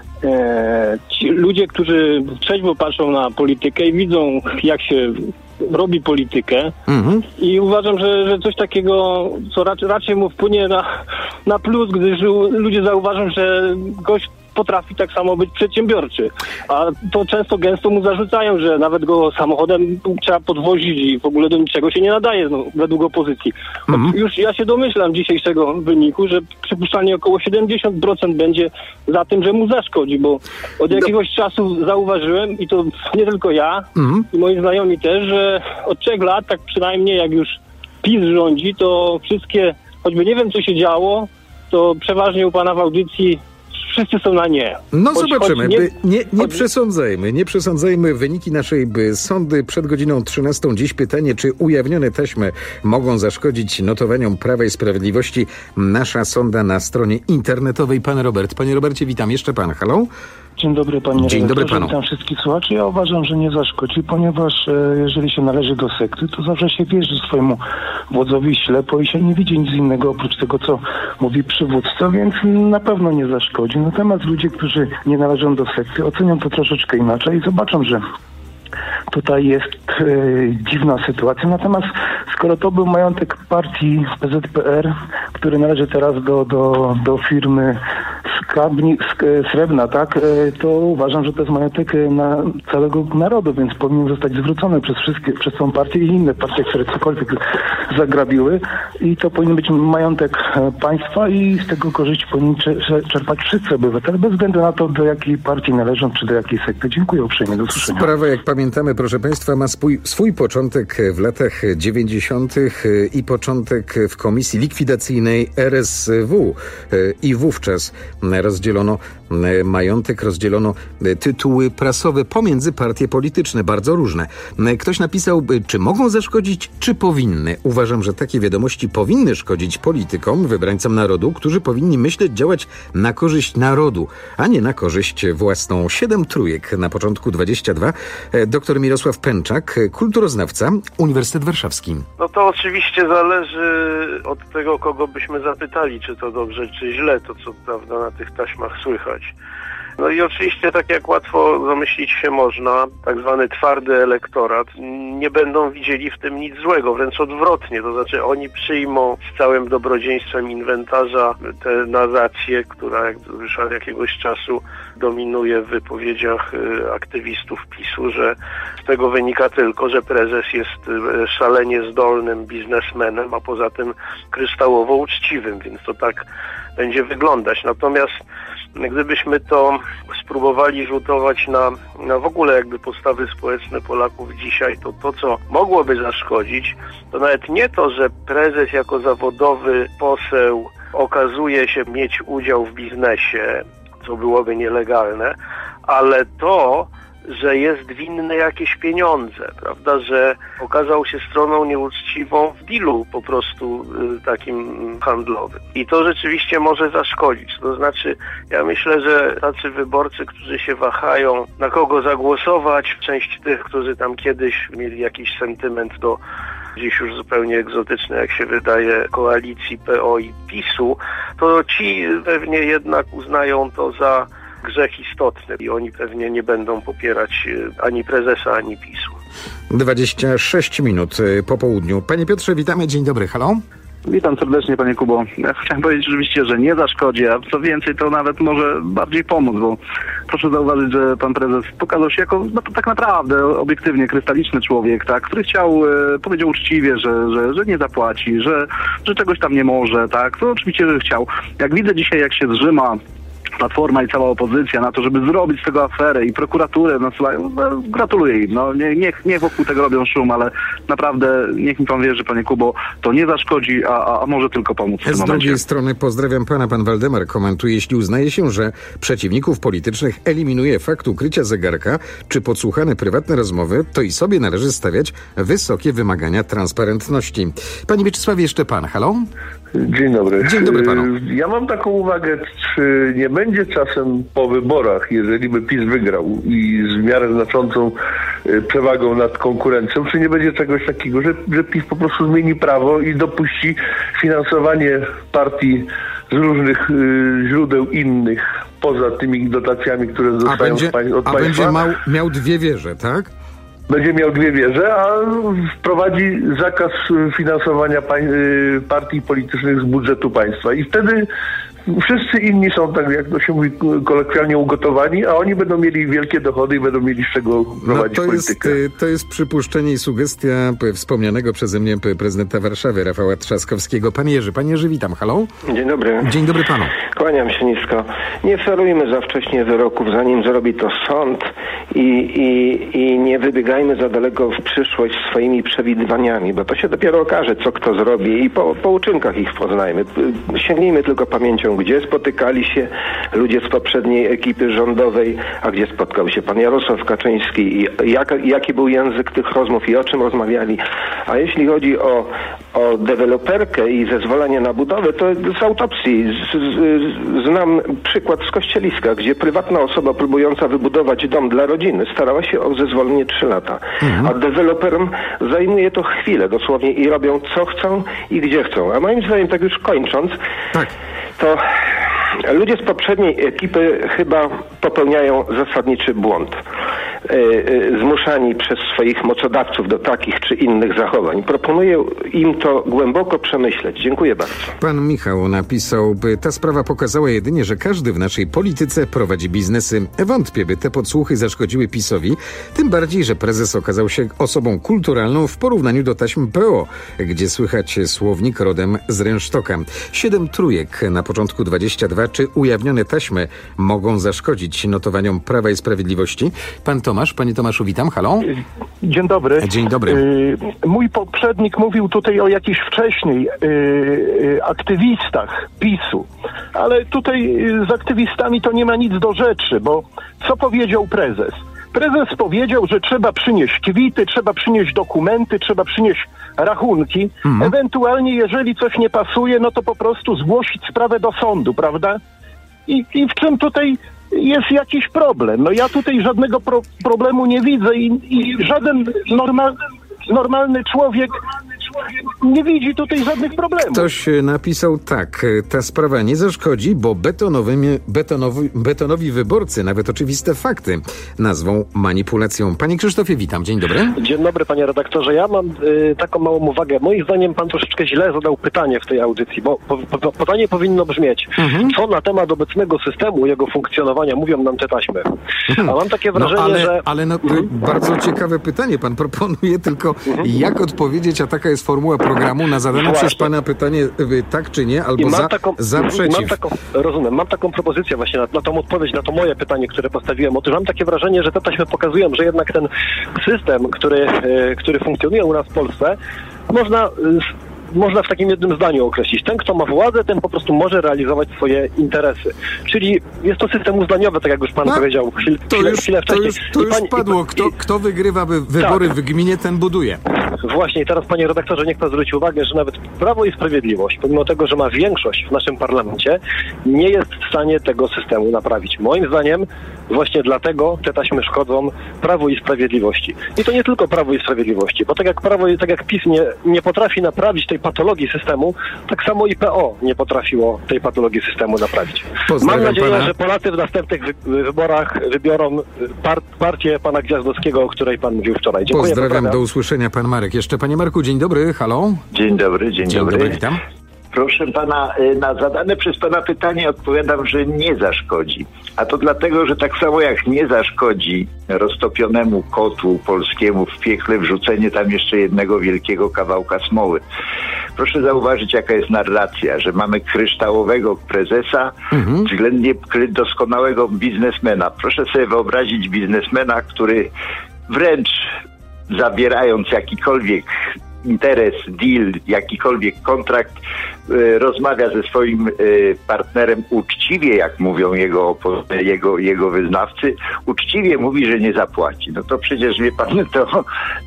e, ci ludzie, którzy trzeźwo patrzą na politykę i widzą, jak się robi politykę mhm. i uważam, że, że coś takiego, co raczej, raczej mu wpłynie na, na plus, gdyż ludzie zauważą, że gość potrafi tak samo być przedsiębiorczy. A to często gęsto mu zarzucają, że nawet go samochodem trzeba podwozić i w ogóle do niczego się nie nadaje no, według opozycji. Mhm. Już ja się domyślam dzisiejszego wyniku, że przypuszczalnie około siedemdziesiąt procent będzie za tym, że mu zaszkodzi, bo od jakiegoś no. czasu zauważyłem i to nie tylko ja mhm. i moi znajomi też, że od trzech lat, tak przynajmniej jak już PiS rządzi, to wszystkie, choćby nie wiem co się działo, to przeważnie u pana w audycji wszyscy są na nie. No choć, zobaczymy. Choć nie, by, nie, nie choć... przesądzajmy. Nie przesądzajmy wyniki naszej by sądy przed godziną trzynastą. Dziś pytanie, czy ujawnione taśmy mogą zaszkodzić notowaniom Prawa i Sprawiedliwości. Nasza sonda na stronie internetowej. Pan Robert. Panie Robercie, witam. Jeszcze pan. Halo? Dzień dobry panie Dzień dobry panu. Witam wszystkich słuchaczy. Ja uważam, że nie zaszkodzi, ponieważ e, jeżeli się należy do sekty, to zawsze się wierzy swojemu wodzowi ślepo i się nie widzi nic innego oprócz tego, co mówi przywódca, więc na pewno nie zaszkodzi. Natomiast ludzie, którzy nie należą do sekty, ocenią to troszeczkę inaczej i zobaczą, że tutaj jest e, dziwna sytuacja. Natomiast skoro to był majątek partii P Z P R, który należy teraz do, do, do firmy Skarbni, Srebrna, tak, e, to uważam, że to jest majątek na całego narodu, więc powinien zostać zwrócony przez wszystkie, przez tą partię i inne partie, które cokolwiek zagrabiły i to powinien być majątek państwa i z tego korzyść powinni czerpać wszyscy obywatele, bez względu na to, do jakiej partii należą, czy do jakiej sekty. Dziękuję uprzejmie, do usłyszenia. Sprawa, jak pamiętamy, proszę państwa, ma swój, swój początek w latach dziewięćdziesiątych i początek w komisji likwidacyjnej R S W i wówczas rozdzielono majątek, rozdzielono tytuły prasowe pomiędzy partie polityczne, bardzo różne. Ktoś napisał, czy mogą zaszkodzić, czy powinny. Uważam, że takie wiadomości powinny szkodzić politykom, wybrańcom narodu, którzy powinni myśleć, działać na korzyść narodu, a nie na korzyść własną. Siedem trójek na początku dwadzieścia dwa. Doktor Mirosław Pęczak, kulturoznawca, Uniwersytet Warszawski. No to oczywiście zależy od tego, kogo byśmy zapytali, czy to dobrze, czy źle, to co prawda na tych taśmach słychać. No i oczywiście, tak jak łatwo domyślić się można, tak zwany twardy elektorat, nie będą widzieli w tym nic złego, wręcz odwrotnie, to znaczy oni przyjmą z całym dobrodziejstwem inwentarza tę narrację, która już od jakiegoś czasu dominuje w wypowiedziach aktywistów PiSu, że z tego wynika tylko, że prezes jest szalenie zdolnym biznesmenem, a poza tym kryształowo uczciwym, więc to tak będzie wyglądać. Natomiast gdybyśmy to spróbowali rzutować na, na w ogóle jakby postawy społeczne Polaków dzisiaj, to to, co mogłoby zaszkodzić, to nawet nie to, że prezes jako zawodowy poseł okazuje się mieć udział w biznesie, co byłoby nielegalne, ale to, że jest winny jakieś pieniądze, prawda, że okazał się stroną nieuczciwą w dealu po prostu y, takim handlowym. I to rzeczywiście może zaszkodzić. To znaczy, ja myślę, że tacy wyborcy, którzy się wahają, na kogo zagłosować, część tych, którzy tam kiedyś mieli jakiś sentyment do dziś już zupełnie egzotyczny, jak się wydaje, koalicji P O i PiSu, to ci pewnie jednak uznają to za grzech istotny i oni pewnie nie będą popierać ani prezesa, ani PiSu. dwadzieścia sześć minut po południu. Panie Piotrze, witamy. Dzień dobry. Halo? Witam serdecznie, panie Kubo. Ja chciałem powiedzieć rzeczywiście, że nie zaszkodzi, a co więcej, to nawet może bardziej pomóc, bo proszę zauważyć, że pan prezes pokazał się jako no, tak naprawdę obiektywnie krystaliczny człowiek, tak, który chciał, e, powiedział uczciwie, że, że, że nie zapłaci, że, że czegoś tam nie może, tak, to oczywiście, że chciał. Jak widzę dzisiaj, jak się zrzyma Platforma i cała opozycja na to, żeby zrobić z tego aferę i prokuraturę nasyłają, no, gratuluję im. No, nie, niech, niech wokół tego robią szum, ale naprawdę niech mi pan wierzy, panie Kubo, to nie zaszkodzi, a, a, a może tylko pomóc w tym Z momencie. drugiej strony pozdrawiam pana, pan Waldemar komentuje, jeśli uznaje się, że przeciwników politycznych eliminuje fakt ukrycia zegarka czy podsłuchane prywatne rozmowy, to i sobie należy stawiać wysokie wymagania transparentności. Panie Mieczysławie, jeszcze pan. Halo? Dzień dobry. Dzień dobry panu. Ja mam taką uwagę, czy nie będzie czasem po wyborach, jeżeli by PiS wygrał i z w miarę znaczącą przewagą nad konkurencją, czy nie będzie czegoś takiego, że, że PiS po prostu zmieni prawo i dopuści finansowanie partii z różnych y, źródeł innych, poza tymi dotacjami, które zostają a będzie, od państwa. A będzie mał, miał dwie wieże, tak? Będzie miał dwie wieże, a wprowadzi zakaz finansowania pań, partii politycznych z budżetu państwa. I wtedy wszyscy inni są, tak jak to się mówi kolokwialnie, ugotowani, a oni będą mieli wielkie dochody i będą mieli z czego prowadzić no to politykę. Jest, to jest przypuszczenie i sugestia wspomnianego przeze mnie prezydenta Warszawy, Rafała Trzaskowskiego. Pan Jerzy, panie Jerzy, witam. Halo? Dzień dobry. Dzień dobry panu. Kłaniam się nisko. Nie ferujmy za wcześnie wyroków, zanim zrobi to sąd i, i, i nie wybiegajmy za daleko w przyszłość swoimi przewidywaniami, bo to się dopiero okaże, co kto zrobi i po, po uczynkach ich poznajmy. Sięgnijmy tylko pamięcią, gdzie spotykali się ludzie z poprzedniej ekipy rządowej, a gdzie spotkał się pan Jarosław Kaczyński i jak, jaki był język tych rozmów i o czym rozmawiali. A jeśli chodzi o, o deweloperkę i zezwolenie na budowę, to z autopsji z, z, znam przykład z Kościeliska, gdzie prywatna osoba próbująca wybudować dom dla rodziny starała się o zezwolenie trzy lata. Mhm. A deweloperom zajmuje to chwilę dosłownie i robią co chcą i gdzie chcą. A moim zdaniem, tak już kończąc, tak. to ludzie z poprzedniej ekipy chyba popełniają zasadniczy błąd. Zmuszani przez swoich mocodawców do takich czy innych zachowań. Proponuję im to głęboko przemyśleć. Dziękuję bardzo. Pan Michał napisał, by ta sprawa pokazała jedynie, że każdy w naszej polityce prowadzi biznesy. Wątpię, by te podsłuchy zaszkodziły PiS-owi, tym bardziej, że prezes okazał się osobą kulturalną w porównaniu do taśm P O, gdzie słychać słownik rodem z rynsztoka. Siedem trójek na początku dwadzieścia dwa. Czy ujawnione taśmy mogą zaszkodzić notowaniom Prawa i Sprawiedliwości? Pan Tomasz, panie Tomaszu, witam. Halo? Dzień dobry. Dzień dobry. Yy, mój poprzednik mówił tutaj o jakichś wcześniej yy, yy, aktywistach PiSu, ale tutaj yy, z aktywistami to nie ma nic do rzeczy, bo co powiedział prezes? Prezes powiedział, że trzeba przynieść kwity, trzeba przynieść dokumenty, trzeba przynieść rachunki. Mhm. Ewentualnie, jeżeli coś nie pasuje, no to po prostu zgłosić sprawę do sądu, prawda? I, i w czym tutaj jest jakiś problem? No ja tutaj żadnego pro, problemu nie widzę i, i żaden normal, normalny człowiek nie widzi tutaj żadnych problemów. Ktoś napisał tak, ta sprawa nie zaszkodzi, bo betonowymi, betonowi, betonowi wyborcy nawet oczywiste fakty nazwą manipulacją. Panie Krzysztofie, witam. Dzień dobry. Dzień dobry, panie redaktorze. Ja mam y, taką małą uwagę. Moim zdaniem pan troszeczkę źle zadał pytanie w tej audycji, bo po, po, pytanie powinno brzmieć, mhm. co na temat obecnego systemu, jego funkcjonowania mówią nam te taśmy. A mam takie wrażenie, no, ale, że... Ale no, mhm. bardzo ciekawe pytanie pan proponuje, tylko mhm. jak odpowiedzieć, a taka jest formuła programu na zadane Właśnie. przez pana pytanie tak czy nie, albo za, taką, za przeciw. Mam taką, rozumiem, mam taką propozycję właśnie na, na tą odpowiedź, na to moje pytanie, które postawiłem. Otóż mam takie wrażenie, że te taśmy pokazują, że jednak ten system, który, który funkcjonuje u nas w Polsce, można można w takim jednym zdaniu określić. Ten, kto ma władzę, ten po prostu może realizować swoje interesy. Czyli jest to system uzdaniowy, tak jak już pan no, powiedział chwil, to chwilę, już, chwilę wcześniej. To już, to już pani, padło. i, kto, i, kto wygrywa wybory tak. w gminie, ten buduje. Właśnie i teraz, panie redaktorze, niech pan zwróci uwagę, że nawet Prawo i Sprawiedliwość, pomimo tego, że ma większość w naszym parlamencie, nie jest w stanie tego systemu naprawić. Moim zdaniem właśnie dlatego te taśmy szkodzą Prawu i Sprawiedliwości. I to nie tylko Prawo i Sprawiedliwości, bo tak jak Prawo i tak jak PiS nie, nie potrafi naprawić tej patologii systemu, tak samo i P O nie potrafiło tej patologii systemu naprawić. Pozdrawiam Mam nadzieję, pana. że Polacy w następnych wy- wyborach wybiorą par- partię pana Gwiazdowskiego, o której pan mówił wczoraj. Dziękuję. Pozdrawiam, pozdrawiam. do usłyszenia, pan Marek. Jeszcze panie Marku, dzień dobry, halo. Dzień dobry, dzień, dzień dobry. dobry, witam. Proszę pana, na zadane przez pana pytanie odpowiadam, że nie zaszkodzi. A to dlatego, że tak samo jak nie zaszkodzi roztopionemu kotłu polskiemu w piekle wrzucenie tam jeszcze jednego wielkiego kawałka smoły. Proszę zauważyć, jaka jest narracja, że mamy kryształowego prezesa, mhm. względnie doskonałego biznesmena. Proszę sobie wyobrazić biznesmena, który wręcz zabierając jakikolwiek interes, deal, jakikolwiek kontrakt, y, rozmawia ze swoim y, partnerem uczciwie, jak mówią jego, jego, jego wyznawcy, uczciwie mówi, że nie zapłaci. No to przecież, wie pan, to,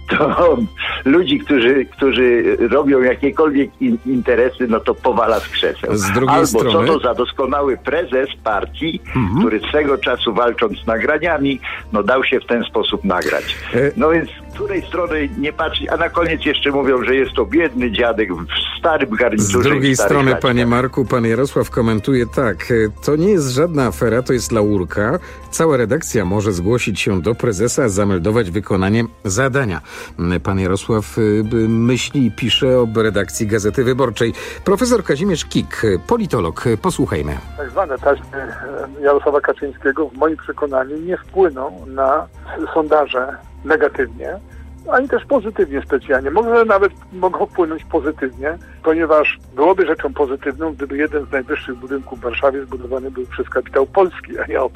to ludzi, którzy, którzy robią jakiekolwiek in, interesy, no to powala z krzeseł. Z drugiej Albo strony... co to za doskonały prezes partii, mhm. który swego czasu walcząc z nagraniami, no dał się w ten sposób nagrać. No więc z której strony nie patrzy, a na koniec jeszcze mówią, że jest to biedny dziadek w starym garniturze. Z drugiej strony, laciach. panie Marku, pan Jarosław komentuje tak, to nie jest żadna afera, to jest laurka. Cała redakcja może zgłosić się do prezesa, zameldować wykonanie zadania. Pan Jarosław myśli i pisze o redakcji Gazety Wyborczej. Profesor Kazimierz Kik, politolog, posłuchajmy. Tak zwane taśmy Jarosława Kaczyńskiego w moim przekonaniu nie wpłyną na sondaże negatywnie, ani też pozytywnie specjalnie. Może nawet mogą wpłynąć pozytywnie, ponieważ byłoby rzeczą pozytywną, gdyby jeden z najwyższych budynków w Warszawie zbudowany był przez kapitał polski, a nie obcy.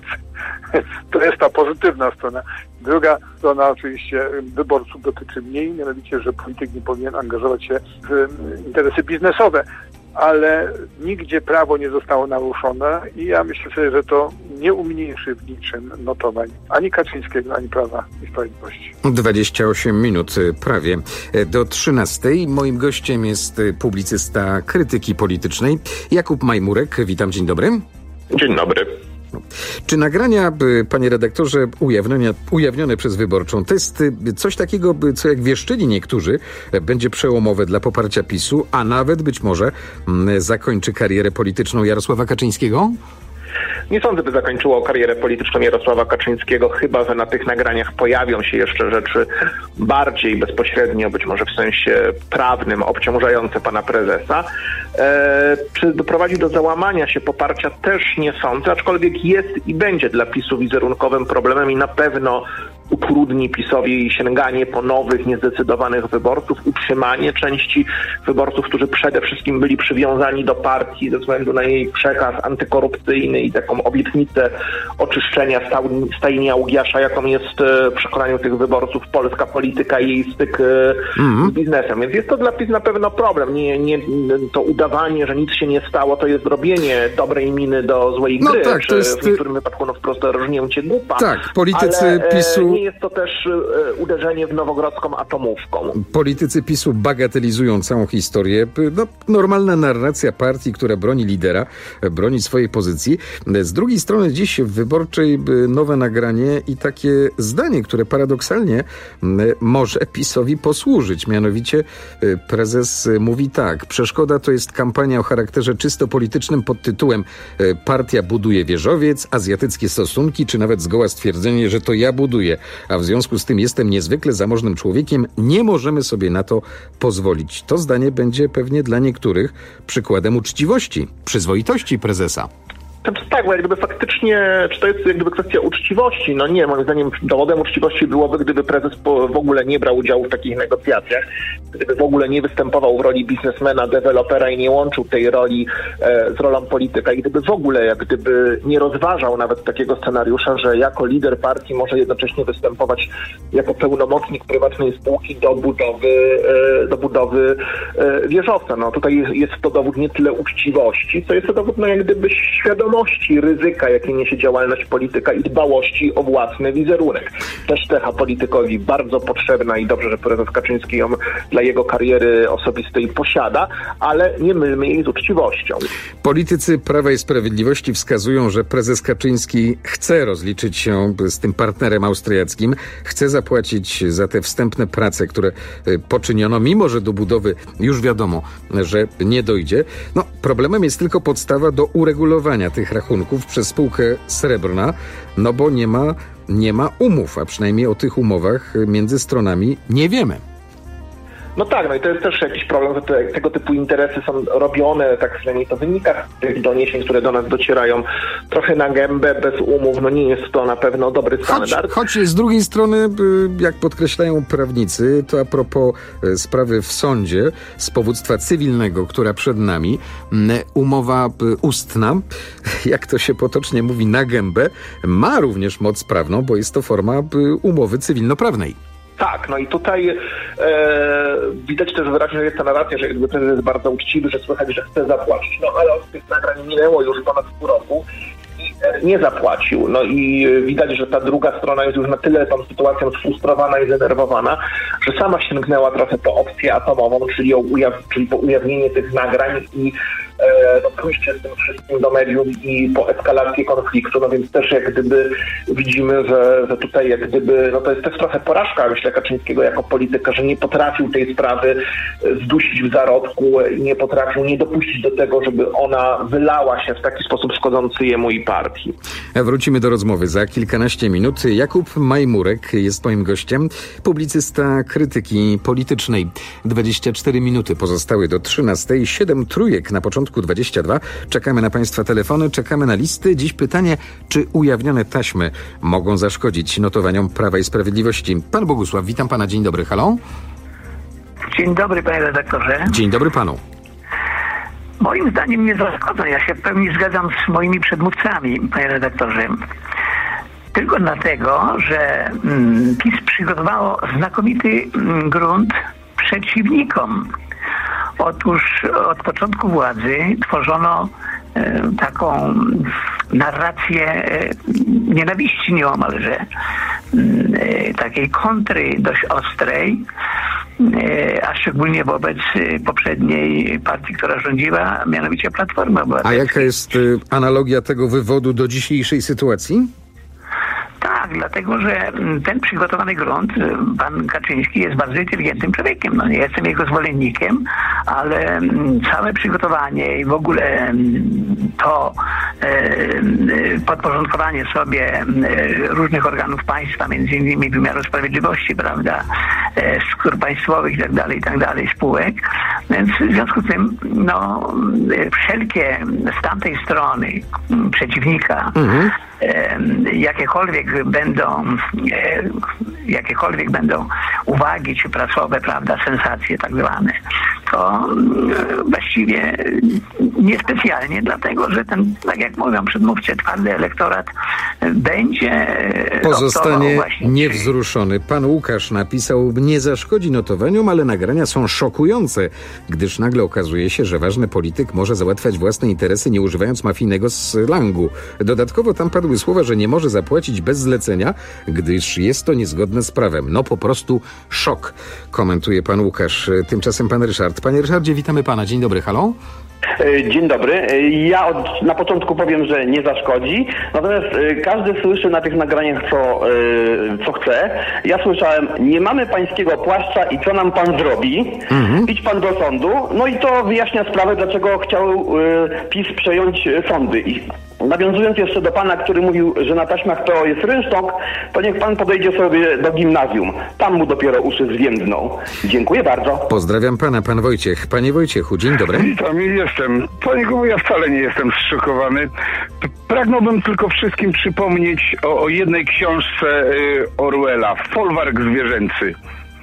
To jest ta pozytywna strona. Druga strona oczywiście wyborców dotyczy mniej, mianowicie, że polityk nie powinien angażować się w interesy biznesowe. Ale nigdzie prawo nie zostało naruszone i ja myślę sobie, że to nie umniejszy w niczym notowań ani Kaczyńskiego, ani Prawa i Sprawiedliwości. dwadzieścia osiem minut prawie do trzynastej. Moim gościem jest publicysta krytyki politycznej Jakub Majmurek. Witam, dzień dobry. Dzień dobry. Czy nagrania, panie redaktorze, ujawnione, ujawnione przez Wyborczą, to jest coś takiego, co jak wieszczyli niektórzy, będzie przełomowe dla poparcia PiSu, a nawet być może zakończy karierę polityczną Jarosława Kaczyńskiego? Nie sądzę, by zakończyło karierę polityczną Jarosława Kaczyńskiego, chyba że na tych nagraniach pojawią się jeszcze rzeczy bardziej bezpośrednio, być może w sensie prawnym, obciążające pana prezesa. E, czy doprowadzi do załamania się poparcia, też nie sądzę, aczkolwiek jest i będzie dla PiSu wizerunkowym problemem i na pewno utrudni PiSowi sięganie po nowych, niezdecydowanych wyborców, utrzymanie części wyborców, którzy przede wszystkim byli przywiązani do partii ze względu na jej przekaz antykorupcyjny i taką obietnicę oczyszczenia stajni Augiasza, jaką jest w przekonaniu tych wyborców polska polityka i jej styk mm-hmm. z biznesem. Więc jest to dla PiS na pewno problem. Nie, nie, to udawanie, że nic się nie stało, to jest robienie dobrej miny do złej gry, no tak, czy jest... w niektórych wypadku no wprost rżnięcie głupa. Tak, politycy ale, PiSu... nie jest to też e, uderzenie w nowogrodzką atomówką. Politycy PiSu bagatelizują całą historię. No, normalna narracja partii, która broni lidera, broni swojej pozycji. Z drugiej strony dziś w Wyborczej nowe nagranie i takie zdanie, które paradoksalnie może PiSowi posłużyć. Mianowicie prezes mówi tak: przeszkoda to jest kampania o charakterze czysto politycznym pod tytułem partia buduje wieżowiec, azjatyckie stosunki, czy nawet zgoła stwierdzenie, że to ja buduję, a w związku z tym jestem niezwykle zamożnym człowiekiem, nie możemy sobie na to pozwolić. To zdanie będzie pewnie dla niektórych przykładem uczciwości, przyzwoitości prezesa. Tak, bo jak gdyby faktycznie, czy to jest jak gdyby kwestia uczciwości? No nie, moim zdaniem dowodem uczciwości byłoby, gdyby prezes po, w ogóle nie brał udziału w takich negocjacjach. gdyby w ogóle nie występował w roli biznesmena, dewelopera i nie łączył tej roli e, z rolą polityka i gdyby w ogóle, jak gdyby nie rozważał nawet takiego scenariusza, że jako lider partii może jednocześnie występować jako pełnomocnik prywatnej spółki do budowy, e, do budowy e, wieżowca. No tutaj jest to dowód nie tyle uczciwości, co jest to dowód no, jak gdyby świadomości ryzyka, jakie niesie działalność polityka i dbałości o własny wizerunek. Też cecha politykowi bardzo potrzebna i dobrze, że prezes Kaczyński ją dla jego kariery osobistej posiada, ale nie mylmy jej z uczciwością. Politycy Prawa i Sprawiedliwości wskazują, że prezes Kaczyński chce rozliczyć się z tym partnerem austriackim, chce zapłacić za te wstępne prace, które poczyniono, mimo że do budowy już wiadomo, że nie dojdzie. No, problemem jest tylko podstawa do uregulowania tych rachunków przez spółkę Srebrna, no bo nie ma, nie ma umów, a przynajmniej o tych umowach między stronami nie wiemy. No tak, no i to jest też jakiś problem, że te, tego typu interesy są robione, tak przynajmniej to wynika z tych doniesień, które do nas docierają, trochę na gębę, bez umów, no nie jest to na pewno dobry standard. Choć, choć z drugiej strony, jak podkreślają prawnicy, to a propos sprawy w sądzie z powództwa cywilnego, która przed nami, umowa ustna, jak to się potocznie mówi, na gębę, ma również moc prawną, bo jest to forma umowy cywilnoprawnej. Tak, no i tutaj e, widać też wyraźnie, że jest ta narracja, że jakby prezes jest bardzo uczciwy, że słychać, że chce zapłacić. No ale od tych nagrań minęło już ponad pół roku i e, nie zapłacił. No i widać, że ta druga strona jest już na tyle tą sytuacją sfrustrowana i zdenerwowana, że sama sięgnęła trochę po opcję atomową, czyli, o ujaw- czyli po ujawnienie tych nagrań i e, no, pójście z tym wszystkim do mediów i po eskalację konfliktu. No więc też jak gdyby widzimy, że, że tutaj jak gdyby, no to jest też trochę porażka, myślę, Kaczyńskiego jako polityka, że nie potrafił tej sprawy zdusić w zarodku i nie potrafił nie dopuścić do tego, żeby ona wylała się w taki sposób szkodzący jemu i partii. Wrócimy do rozmowy za kilkanaście minut. Jakub Majmurek jest moim gościem, publicysta krytyki politycznej. dwadzieścia cztery minuty pozostały do trzynastej, siedem trójek na początku dwadzieścia dwa. Czekamy na Państwa telefony, czekamy na listy. Dziś pytanie, czy ujawnione taśmy mogą zaszkodzić notowaniom Prawa i Sprawiedliwości? Pan Bogusław, witam Pana. Dzień dobry, halo. Dzień dobry, panie redaktorze. Dzień dobry Panu. Moim zdaniem nie zaszkodzą. Ja się w pełni zgadzam z moimi przedmówcami, panie redaktorze. Tylko dlatego, że mm, PiS przygotowało znakomity mm, grunt przeciwnikom. Otóż od początku władzy tworzono e, taką narrację e, nienawiści nieomalże, e, takiej kontry dość ostrej, e, a szczególnie wobec e, poprzedniej partii, która rządziła, mianowicie Platformy Obywatelskiej. A jaka jest y, analogia tego wywodu do dzisiejszej sytuacji? Tak, dlatego, że ten przygotowany grunt, pan Kaczyński jest bardzo inteligentnym człowiekiem. No nie jestem jego zwolennikiem, ale całe przygotowanie i w ogóle to e, podporządkowanie sobie różnych organów państwa, między innymi wymiaru sprawiedliwości, prawda, e, struktur państwowych i tak dalej, i tak dalej, spółek. Więc w związku z tym, no, wszelkie z tamtej strony przeciwnika, mhm. e, jakiekolwiek będą e, jakiekolwiek będą uwagi czy prasowe, prawda, sensacje tak zwane, to e, właściwie niespecjalnie, dlatego, że ten, tak jak mówią przedmówcy, twardy elektorat będzie pozostanie właśnie niewzruszony. Pan Łukasz napisał, nie zaszkodzi notowaniom, ale nagrania są szokujące, gdyż nagle okazuje się, że ważny polityk może załatwiać własne interesy, nie używając mafijnego slangu. Dodatkowo tam padły słowa, że nie może zapłacić bez zlecenia, gdyż jest to niezgodne z prawem. No po prostu szok, komentuje pan Łukasz. Tymczasem pan Ryszard. Panie Ryszardzie, witamy pana. Dzień dobry, halo. Dzień dobry. Ja od, na początku powiem, że nie zaszkodzi, natomiast każdy słyszy na tych nagraniach, co, co chce. Ja słyszałem, nie mamy pańskiego płaszcza i co nam pan zrobi? Mhm. Idź pan do sądu. No i to wyjaśnia sprawę, dlaczego chciał PiS przejąć sądy. I nawiązując jeszcze do pana, który mówił, że na taśmach to jest rynsztok, to niech pan podejdzie sobie do gimnazjum. Tam mu dopiero uszy zwiędną. Dziękuję bardzo. Pozdrawiam pana, pan Wojciech. Panie Wojciechu, dzień dobry. Witam, jestem. Panie Kubu, ja wcale nie jestem zszokowany. Pragnąłbym tylko wszystkim przypomnieć o, o jednej książce y, Orwella, Folwark zwierzęcy.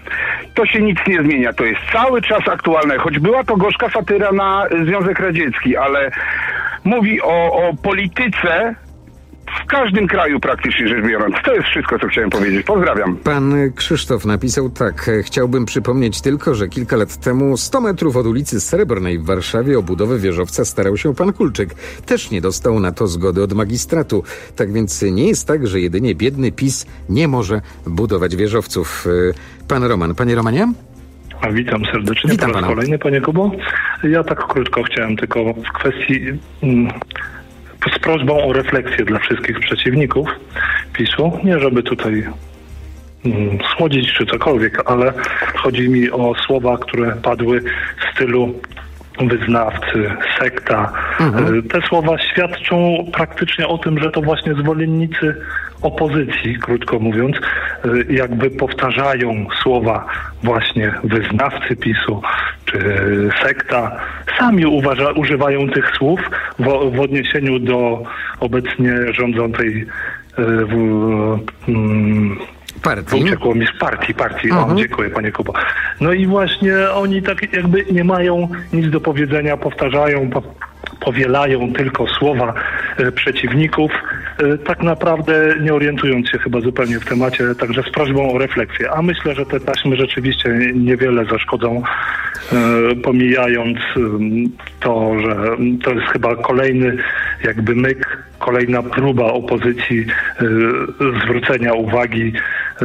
to się nic nie zmienia. To jest cały czas aktualne, choć była to gorzka satyra na Związek Radziecki, ale mówi o, o polityce w każdym kraju praktycznie rzecz biorąc. To jest wszystko, co chciałem powiedzieć. Pozdrawiam. Pan Krzysztof napisał tak. Chciałbym przypomnieć tylko, że kilka lat temu sto metrów od ulicy Srebrnej w Warszawie o budowę wieżowca starał się pan Kulczyk. Też nie dostał na to zgody od magistratu. Tak więc nie jest tak, że jedynie biedny PiS nie może budować wieżowców. Pan Roman. Panie Romanie? A witam serdecznie. Witam po raz pana. kolejny, panie Kubo. Ja tak krótko chciałem tylko w kwestii... Mm, z prośbą o refleksję dla wszystkich przeciwników PiSu. Nie żeby tutaj mm, słodzić czy cokolwiek, ale chodzi mi o słowa, które padły w stylu wyznawcy, sekta. Mhm. Te słowa świadczą praktycznie o tym, że to właśnie zwolennicy opozycji, krótko mówiąc, jakby powtarzają słowa właśnie wyznawcy PiSu czy sekta. Sami uważa, używają tych słów w, w odniesieniu do obecnie rządzącej w, w, Partii? Uciekło mi z partii, partii. Mhm. O, dziękuję, panie Kubo. No i właśnie oni tak jakby nie mają nic do powiedzenia, powtarzają, po, powielają tylko słowa e, przeciwników, e, tak naprawdę nie orientując się chyba zupełnie w temacie, także z prośbą o refleksję. A myślę, że te taśmy rzeczywiście niewiele zaszkodzą, e, pomijając e, to, że to jest chyba kolejny jakby myk, kolejna próba opozycji e, zwrócenia uwagi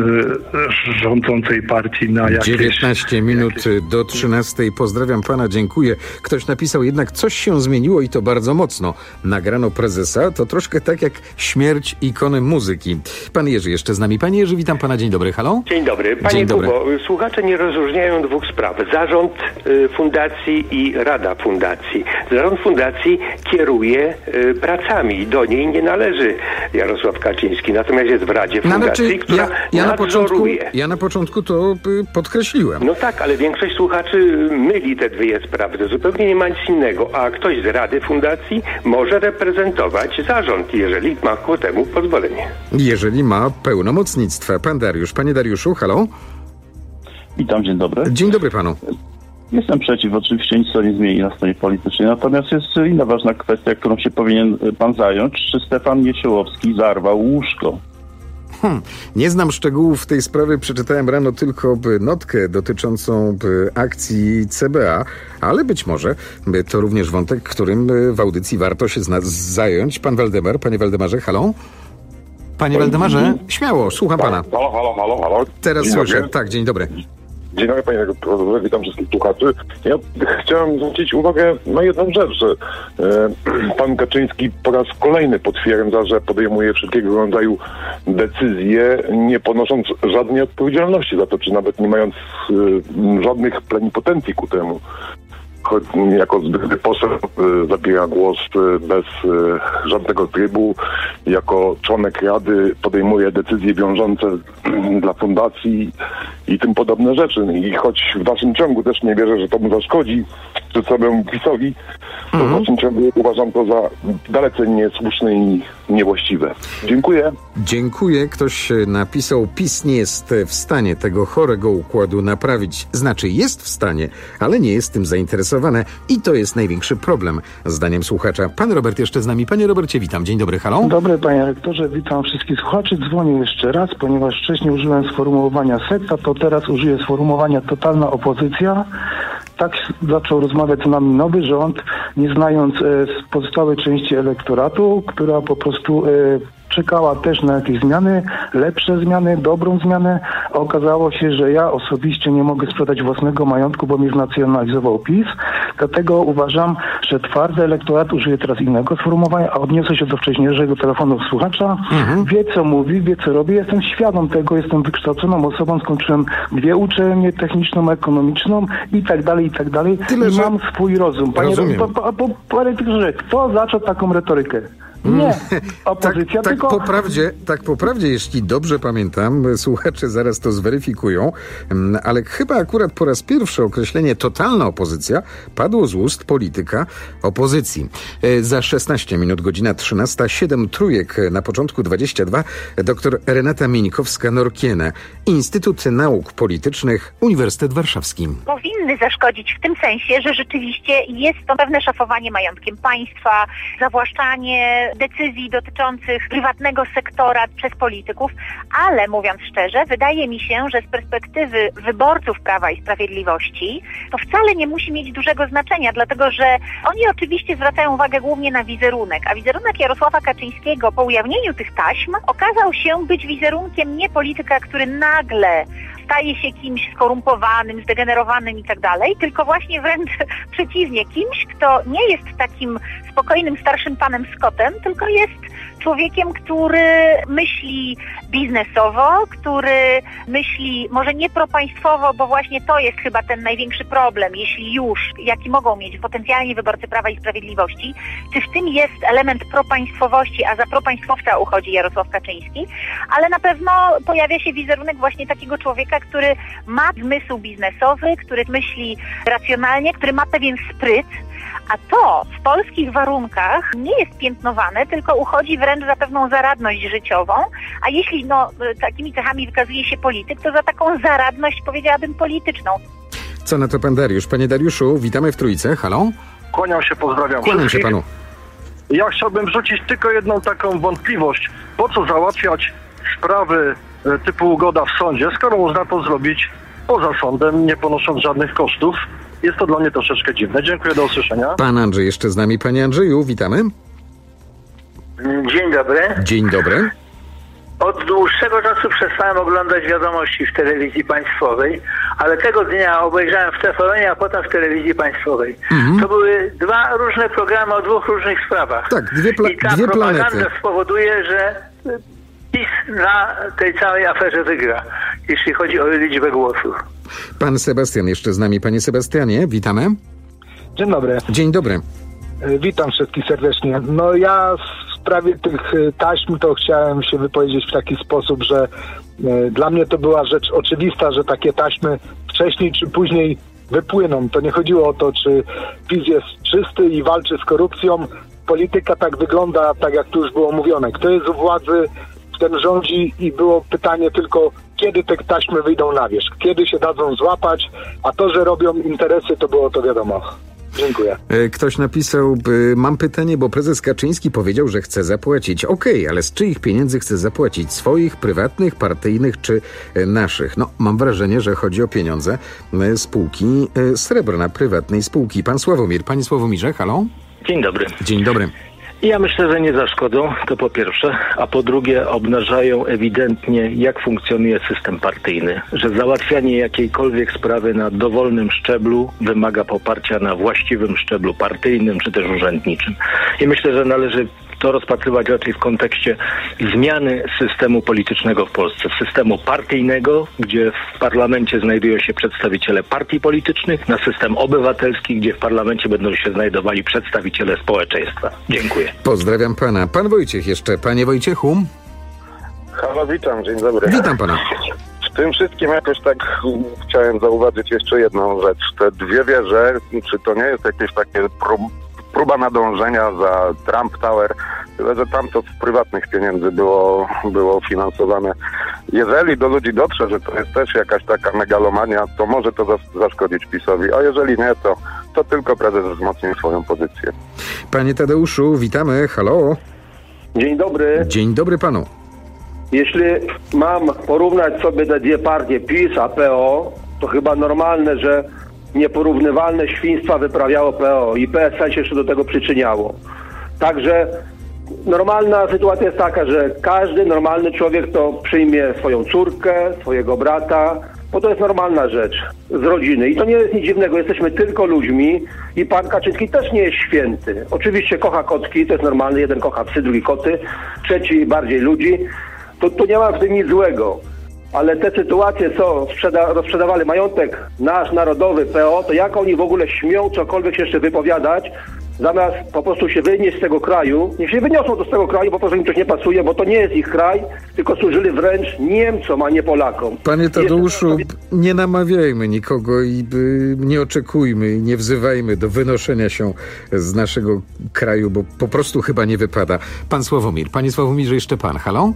rządzącej partii na jakieś... dziewiętnaście minut do trzynastej. Pozdrawiam pana, dziękuję. Ktoś napisał, jednak coś się zmieniło i to bardzo mocno. Nagrano prezesa, to troszkę tak jak śmierć ikony muzyki. Pan Jerzy jeszcze z nami. Panie Jerzy, witam pana, dzień dobry, halo? Dzień dobry. Panie Dzień dobry. Kubo, słuchacze nie rozróżniają dwóch spraw. Zarząd y, fundacji i Rada Fundacji. Zarząd fundacji kieruje y, pracami. Do niej nie należy Jarosław Kaczyński. Natomiast jest w Radzie Fundacji, znaczy, która ja, ja na początku, nadzoruje. ja na początku to y, podkreśliłem. No tak, ale większość słuchaczy myli te dwie sprawy. To zupełnie nie ma nic innego. A ktoś z Rady Fundacji może reprezentować zarząd, jeżeli ma ku temu pozwolenie. Jeżeli ma pełnomocnictwa. Pan Dariusz. Panie Dariuszu, halo? Witam, dzień dobry. Dzień dobry panu. Jestem przeciw, oczywiście nic to nie zmieni na scenie politycznej. Natomiast jest inna ważna kwestia, którą się powinien pan zająć. Czy Stefan Niesiołowski zarwał łóżko? Hmm. Nie znam szczegółów tej sprawy, przeczytałem rano tylko notkę dotyczącą akcji C B A, ale być może to również wątek, którym w audycji warto się zna- zająć. Pan Waldemar, panie Waldemarze, halo? Panie Waldemarze, śmiało, słucham pana. Halo, halo, halo, halo. Teraz Dzień słyszę, dobry. tak, dzień dobry. Dzień dobry, panie profesorze, witam wszystkich słuchaczy. Ja chciałem zwrócić uwagę na jedną rzecz, że e, pan Kaczyński po raz kolejny potwierdza, że podejmuje wszelkiego rodzaju decyzje, nie ponosząc żadnej odpowiedzialności za to, czy nawet nie mając e, żadnych plenipotencji ku temu. Choć jako zwykły poseł e, zabiera głos e, bez e, żadnego trybu, jako członek Rady podejmuje decyzje wiążące dla fundacji i tym podobne rzeczy. I choć w dalszym ciągu też nie wierzę, że to mu zaszkodzi czy samemu PiS-owi, to w dalszym ciągu uważam to za dalece niesłuszne i niewłaściwe. Dziękuję. Dziękuję. Ktoś napisał, PiS nie jest w stanie tego chorego układu naprawić. Znaczy jest w stanie, ale nie jest tym zainteresowane i to jest największy problem, zdaniem słuchacza. Pan Robert jeszcze z nami. Panie Robercie, witam. Dzień dobry, halo? Dobry, panie rektorze, witam wszystkich słuchaczy. Dzwonię jeszcze raz, ponieważ wcześniej użyłem sformułowania sekta, to teraz użyję sformułowania totalna opozycja. Tak zaczął rozmawiać z nami nowy rząd, nie znając e, pozostałej części elektoratu, która po prostu e, czekała też na jakieś zmiany, lepsze zmiany, dobrą zmianę, a okazało się, że ja osobiście nie mogę sprzedać własnego majątku, bo mnie znacjonalizował PiS. Dlatego uważam, że twardy elektorat użyje teraz innego sformułowania, a odniosę się do wcześniejszego telefonu słuchacza. Mhm. Wie, co mówi, wie, co robi. Jestem świadom tego, jestem wykształconą osobą, skończyłem dwie uczelnie, techniczną, ekonomiczną i tak dalej, i tak dalej. Tyle, I że... mam swój rozum. Panie, Rozumiem. po, po, po, po, kto zaczął taką retorykę? Nie, opozycja tak, tylko... Tak po prawdzie, tak po prawdzie, jeśli dobrze pamiętam, słuchacze zaraz to zweryfikują, ale chyba akurat po raz pierwszy określenie totalna opozycja padło z ust polityka opozycji. Za szesnaście minut, godzina trzynasta, siedem trójek, na początku dwadzieścia dwa, doktor Renata Mieńkowska-Norkiene, Instytut Nauk Politycznych, Uniwersytet Warszawski. Powinny zaszkodzić w tym sensie, że rzeczywiście jest to pewne szafowanie majątkiem państwa, zawłaszczanie decyzji dotyczących prywatnego sektora przez polityków, ale mówiąc szczerze, wydaje mi się, że z perspektywy wyborców Prawa i Sprawiedliwości to wcale nie musi mieć dużego znaczenia, dlatego że oni oczywiście zwracają uwagę głównie na wizerunek, a wizerunek Jarosława Kaczyńskiego po ujawnieniu tych taśm okazał się być wizerunkiem nie polityka, który nagle staje się kimś skorumpowanym, zdegenerowanym i tak dalej, tylko właśnie wręcz przeciwnie, kimś, kto nie jest takim spokojnym starszym panem Scottem, tylko jest człowiekiem, który myśli biznesowo, który myśli może nie propaństwowo, bo właśnie to jest chyba ten największy problem, jeśli już, jaki mogą mieć potencjalnie wyborcy Prawa i Sprawiedliwości, czy w tym jest element propaństwowości, a za propaństwowca uchodzi Jarosław Kaczyński, ale na pewno pojawia się wizerunek właśnie takiego człowieka, który ma zmysł biznesowy, który myśli racjonalnie, który ma pewien spryt, a to w polskich warunkach nie jest piętnowane, tylko uchodzi wręcz za pewną zaradność życiową, a jeśli no, takimi cechami wykazuje się polityk, to za taką zaradność, powiedziałabym, polityczną. Co na to pan Dariusz? Panie Dariuszu, witamy w Trójce. Halo? Kłaniam się, pozdrawiam. Kłaniam się panu. Ja chciałbym wrzucić tylko jedną taką wątpliwość. Po co załatwiać sprawy typu ugoda w sądzie, skoro można to zrobić poza sądem, nie ponosząc żadnych kosztów? Jest to dla mnie troszeczkę dziwne. Dziękuję, do usłyszenia. Pan Andrzej jeszcze z nami. Panie Andrzeju, witamy. Dzień dobry. Dzień dobry. Od dłuższego czasu przestałem oglądać wiadomości w telewizji państwowej, ale tego dnia obejrzałem w T V N, a potem w telewizji państwowej. Mhm. To były dwa różne programy o dwóch różnych sprawach. Tak, dwie, pla- I ta dwie propaganda planety. spowoduje, że PiS na tej całej aferze wygra, jeśli chodzi o liczbę głosów. Pan Sebastian jeszcze z nami. Panie Sebastianie, witamy. Dzień dobry. Dzień dobry. Witam wszystkich serdecznie. No ja w sprawie tych taśm to chciałem się wypowiedzieć w taki sposób, że dla mnie to była rzecz oczywista, że takie taśmy wcześniej czy później wypłyną. To nie chodziło o to, czy PiS jest czysty i walczy z korupcją. Polityka tak wygląda, tak jak tu już było mówione. Kto jest u władzy, ten rządzi i było pytanie tylko, kiedy te taśmy wyjdą na wierzch, kiedy się dadzą złapać, a to, że robią interesy, to było to wiadomo. Dziękuję. Ktoś napisał, mam pytanie, bo prezes Kaczyński powiedział, że chce zapłacić. Okej, okay, ale z czyich pieniędzy chce zapłacić? Swoich, prywatnych, partyjnych czy naszych? No, mam wrażenie, że chodzi o pieniądze spółki Srebrna, prywatnej spółki. Pan Sławomir. Panie Sławomirze, halo? Dzień dobry. Dzień dobry. Ja myślę, że nie zaszkodzą, to po pierwsze, a po drugie obnażają ewidentnie, jak funkcjonuje system partyjny, że załatwianie jakiejkolwiek sprawy na dowolnym szczeblu wymaga poparcia na właściwym szczeblu partyjnym czy też urzędniczym. I myślę, że należy to rozpatrywać raczej w kontekście zmiany systemu politycznego w Polsce. Systemu partyjnego, gdzie w parlamencie znajdują się przedstawiciele partii politycznych, na system obywatelski, gdzie w parlamencie będą się znajdowali przedstawiciele społeczeństwa. Dziękuję. Pozdrawiam pana. Pan Wojciech jeszcze. Panie Wojciechu. Halo, witam, dzień dobry. Witam pana. W tym wszystkim jakoś tak chciałem zauważyć jeszcze jedną rzecz. Te dwie wieże, czy to nie jest jakieś takie prób, próba nadążenia za Trump Tower, tyle że tam to z prywatnych pieniędzy było, było finansowane. Jeżeli do ludzi dotrze, że to jest też jakaś taka megalomania, to może to zaszkodzić PiS-owi, a jeżeli nie, to, to tylko prezes wzmocni swoją pozycję. Panie Tadeuszu, witamy. Halo. Dzień dobry. Dzień dobry panu. Jeśli mam porównać sobie te dwie partie, PiS a P O, to chyba normalne, że nieporównywalne świństwa wyprawiało P O i P S L się jeszcze do tego przyczyniało. Także normalna sytuacja jest taka, że każdy normalny człowiek to przyjmie swoją córkę, swojego brata, bo to jest normalna rzecz z rodziny. I to nie jest nic dziwnego, jesteśmy tylko ludźmi i pan Kaczyński też nie jest święty. Oczywiście kocha kotki, to jest normalne, jeden kocha psy, drugi koty, trzeci bardziej ludzi. To, to nie ma w tym nic złego. Ale te sytuacje, co sprzeda- rozsprzedawali majątek nasz narodowy P O, to jak oni w ogóle śmią cokolwiek się jeszcze wypowiadać zamiast po prostu się wynieść z tego kraju, niech się wyniosą do z tego kraju, bo po prostu im coś nie pasuje, bo to nie jest ich kraj, tylko służyli wręcz Niemcom, a nie Polakom. Panie Tadeuszu, nie namawiajmy nikogo i by nie oczekujmy i nie wzywajmy do wynoszenia się z naszego kraju, bo po prostu chyba nie wypada. Pan Sławomir. Panie Sławomirze, jeszcze pan. Halo?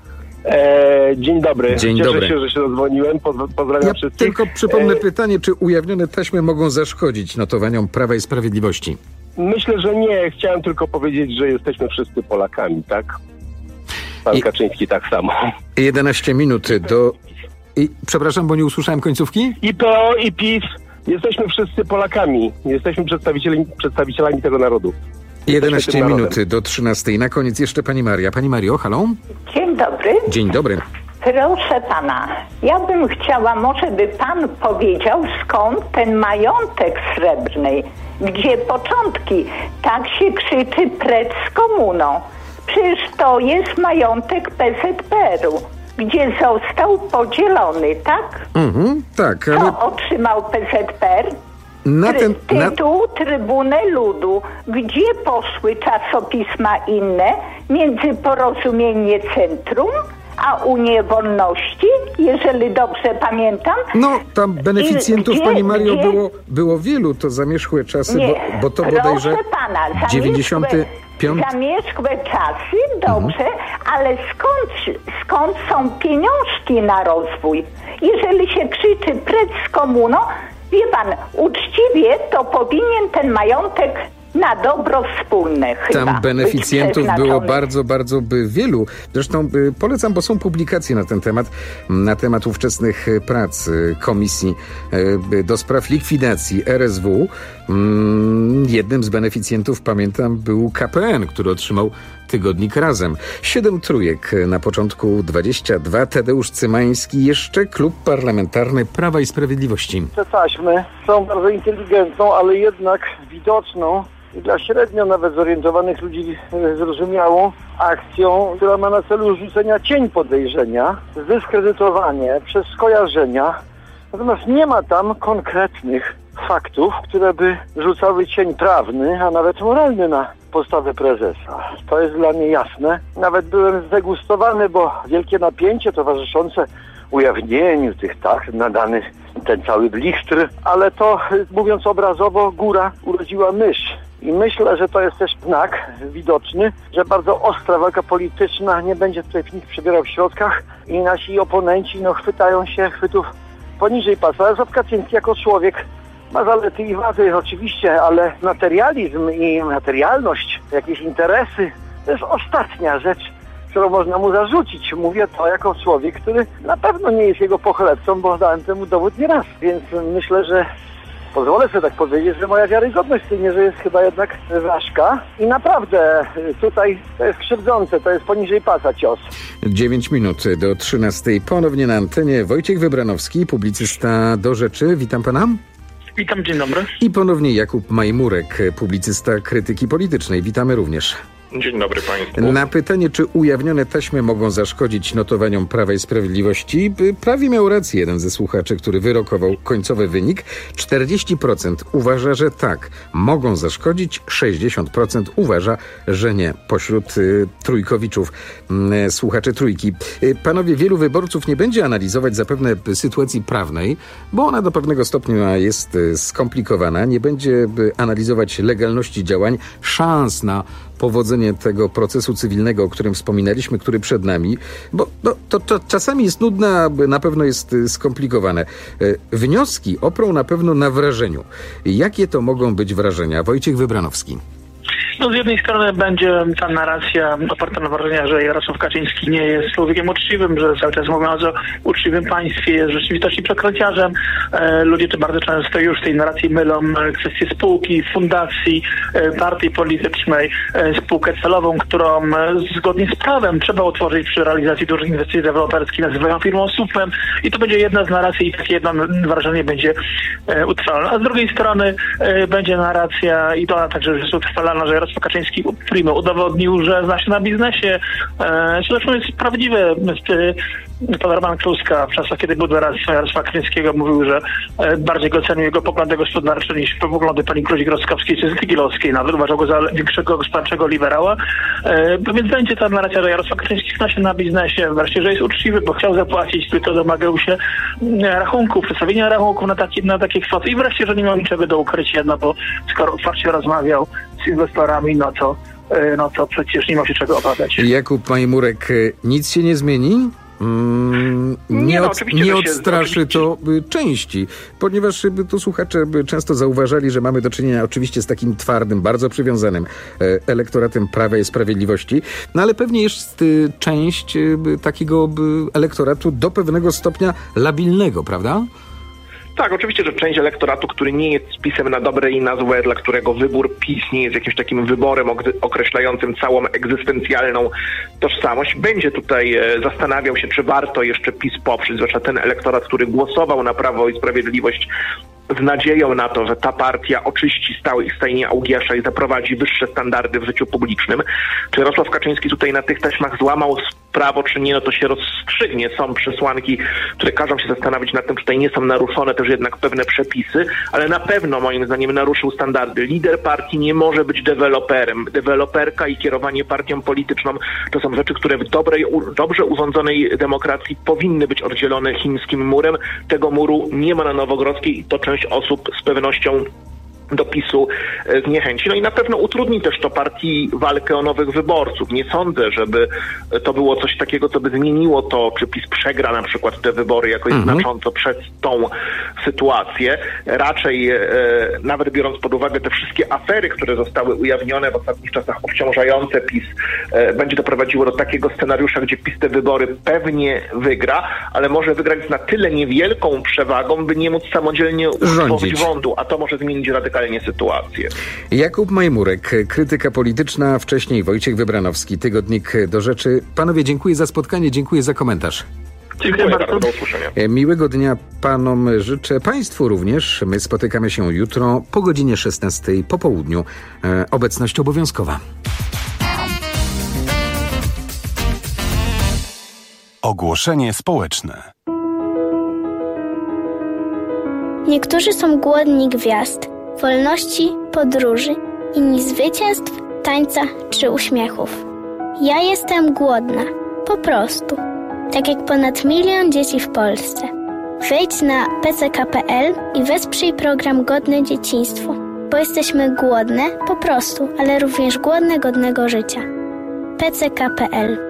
Eee, dzień dobry. Dzień Cieszę dobry. się, że się zadzwoniłem. Pozdrawiam ja wszystkich. Tylko przypomnę eee, pytanie, czy ujawnione taśmy mogą zaszkodzić notowaniom Prawa i Sprawiedliwości? Myślę, że nie. Chciałem tylko powiedzieć, że jesteśmy wszyscy Polakami, tak? Pan I... Kaczyński tak samo. jedenaście minut do... I, przepraszam, bo nie usłyszałem końcówki? I P O, i PiS. Jesteśmy wszyscy Polakami. Jesteśmy przedstawicielami, przedstawicielami tego narodu. jedenaście minut do trzynastej. Na koniec jeszcze pani Maria. Pani Mario, halo? Dzień dobry. Dzień dobry. Proszę pana, ja bym chciała, może by pan powiedział, skąd ten majątek srebrny, gdzie początki, tak się krzyczy precz z komuną. Przecież to jest majątek P Z P R u, gdzie został podzielony, tak? Mhm, tak, ale... Co otrzymał P Z P R? Na ten, na... Tytuł Trybunę Ludu. Gdzie poszły czasopisma inne? Między Porozumienie Centrum a Unię Wolności, jeżeli dobrze pamiętam. No, tam beneficjentów, gdzie, pani Mario, gdzie... było, było wielu, to zamierzchłe czasy, Nie, bo, bo to proszę bodajże pana, dziewięćdziesiąty piąty... zamierzchłe czasy, dobrze, mhm. ale skąd, skąd są pieniążki na rozwój? Jeżeli się krzyczy precz z komuną, wie pan, uczciwie to powinien ten majątek na dobro wspólne chyba Tam beneficjentów było bardzo, bardzo by wielu. Zresztą y, polecam, bo są publikacje na ten temat, na temat ówczesnych prac y, Komisji y, do spraw likwidacji R S W. Mm, jednym z beneficjentów, pamiętam, był K P N, który otrzymał tygodnik Razem. Siedem trójek na początku dwadzieścia dwa. Tadeusz Cymański, jeszcze Klub Parlamentarny Prawa i Sprawiedliwości. Te taśmy są bardzo inteligentną, ale jednak widoczną i dla średnio nawet zorientowanych ludzi zrozumiałą akcją, która ma na celu rzucenia cień podejrzenia, zdyskredytowanie przez skojarzenia. Natomiast nie ma tam konkretnych faktów, które by rzucały cień prawny, a nawet moralny na postawę prezesa. To jest dla mnie jasne. Nawet byłem zdegustowany, bo wielkie napięcie towarzyszące ujawnieniu tych tak nadany ten cały blichtr, ale to, mówiąc obrazowo, góra urodziła mysz. I myślę, że to jest też znak widoczny, że bardzo ostra walka polityczna nie będzie tutaj nikt przebierał w środkach i nasi oponenci no, chwytają się chwytów poniżej pasa. Jarosław Kaczyński jako człowiek ma zalety i wady oczywiście, ale materializm i materialność, jakieś interesy, to jest ostatnia rzecz, którą można mu zarzucić. Mówię to jako człowiek, który na pewno nie jest jego pochlebcą, bo dałem temu dowód nieraz. Więc myślę, że pozwolę sobie tak powiedzieć, że moja wiarygodność w tej mierze jest chyba jednak ważka i naprawdę tutaj to jest krzywdzące, to jest poniżej pasa cios. dziewięć minut do trzynastej. Ponownie na antenie Wojciech Wybranowski, publicysta Do Rzeczy. Witam pana. Witam, dzień dobry. I ponownie Jakub Majmurek, publicysta Krytyki Politycznej. Witamy również. Dzień dobry państwu. Na pytanie, czy ujawnione taśmy mogą zaszkodzić notowaniom Prawa i Sprawiedliwości, prawie miał rację jeden ze słuchaczy, który wyrokował końcowy wynik. czterdzieści procent uważa, że tak, mogą zaszkodzić, sześćdziesiąt procent uważa, że nie. Pośród y, trójkowiczów, y, słuchaczy trójki. Y, panowie, wielu wyborców nie będzie analizować zapewne sytuacji prawnej, bo ona do pewnego stopnia jest y, skomplikowana. Nie będzie y, analizować legalności działań, szans na powodzenie tego procesu cywilnego, o którym wspominaliśmy, który przed nami, bo no, to, to czasami jest nudne, a na pewno jest skomplikowane. Wnioski oprą na pewno na wrażeniu. Jakie to mogą być wrażenia? Wojciech Wybranowski. No z jednej strony będzie ta narracja oparta na wrażeniach, że Jarosław Kaczyński nie jest człowiekiem uczciwym, że cały czas mówiąc o uczciwym państwie jest w rzeczywistości przekręciarzem. E, ludzie to bardzo często już w tej narracji mylą kwestie spółki, fundacji, e, partii politycznej, e, spółkę celową, którą e, zgodnie z prawem trzeba utworzyć przy realizacji dużych inwestycji deweloperskich, nazywają firmą słupem i to będzie jedna z narracji i takie jedno wrażenie będzie e, utrwalone. A z drugiej strony e, będzie narracja i to ona także jest utrwalana, że Jarosław Jarosław Kaczyński primo udowodnił, że zna się na biznesie. E, zresztą jest prawdziwe. Pan Roman Kluska w czasach, kiedy był doradcą Jarosława Kaczyńskiego, mówił, że e, bardziej go cenił jego poglądy gospodarcze niż poglądy pani Kluzik-Rostkowskiej czy Zygilowskiej. Nawet uważał go za większego gospodarczego liberała. E, więc będzie ta narracja, że Jarosław Kaczyński zna się na biznesie, wreszcie, że jest uczciwy, bo chciał zapłacić, tylko domagał się rachunków, przedstawienia rachunków na takie, na takie kwoty i wreszcie, że nie miał niczego do ukrycia, no bo skoro otwarcie rozmawiał z inwestorami, no to, no to przecież nie ma się czego obawiać. Jakub Majmurek, nic się nie zmieni? Mm, nie, nie, no, od, nie odstraszy się, to części, ponieważ tu słuchacze często zauważali, że mamy do czynienia oczywiście z takim twardym, bardzo przywiązanym elektoratem Prawa i Sprawiedliwości, no ale pewnie jest część takiego elektoratu do pewnego stopnia labilnego, prawda? Tak, oczywiście, że część elektoratu, który nie jest spisem na dobre i na złe, dla którego wybór PiS nie jest jakimś takim wyborem określającym całą egzystencjalną tożsamość, będzie tutaj zastanawiał się, czy warto jeszcze PiS poprzeć, zwłaszcza ten elektorat, który głosował na Prawo i Sprawiedliwość z nadzieją na to, że ta partia oczyści stały ich stajnie Augiasza i zaprowadzi wyższe standardy w życiu publicznym. Czy Jarosław Kaczyński tutaj na tych taśmach złamał prawo, czy nie, no to się rozstrzygnie. Są przesłanki, które każą się zastanowić nad tym, czy tutaj nie są naruszone też jednak pewne przepisy, ale na pewno moim zdaniem naruszył standardy. Lider partii nie może być deweloperem. Deweloperka i kierowanie partią polityczną to są rzeczy, które w dobrej, dobrze urządzonej demokracji powinny być oddzielone chińskim murem. Tego muru nie ma na Nowogrodzkiej i to część osób z pewnością do PiSu zniechęci. No i na pewno utrudni też to partii walkę o nowych wyborców. Nie sądzę, żeby to było coś takiego, co by zmieniło to, czy PiS przegra na przykład te wybory jakoś mhm. znacząco przez tą sytuację. Raczej e, nawet biorąc pod uwagę te wszystkie afery, które zostały ujawnione w ostatnich czasach, obciążające PiS, e, będzie to prowadziło do takiego scenariusza, gdzie PiS te wybory pewnie wygra, ale może wygrać z na tyle niewielką przewagą, by nie móc samodzielnie utworzyć rządu, a to może zmienić radykalnie sytuację. Jakub Majmurek, krytyka polityczna, wcześniej Wojciech Wybranowski, Tygodnik do Rzeczy. Panowie, dziękuję za spotkanie, dziękuję za komentarz. Dziękuję bardzo. Do usłyszenia. Miłego dnia panom życzę, państwu również. My spotykamy się jutro po godzinie szesnastej po południu. E, obecność obowiązkowa. Ogłoszenie społeczne. Niektórzy są głodni gwiazd, wolności, podróży, inni zwycięstw, tańca czy uśmiechów. Ja jestem głodna, po prostu. Tak jak ponad milion dzieci w Polsce. Wejdź na p c k kropka p l i wesprzyj program Godne Dzieciństwo, bo jesteśmy głodne, po prostu, ale również głodne godnego życia. p c k kropka p l.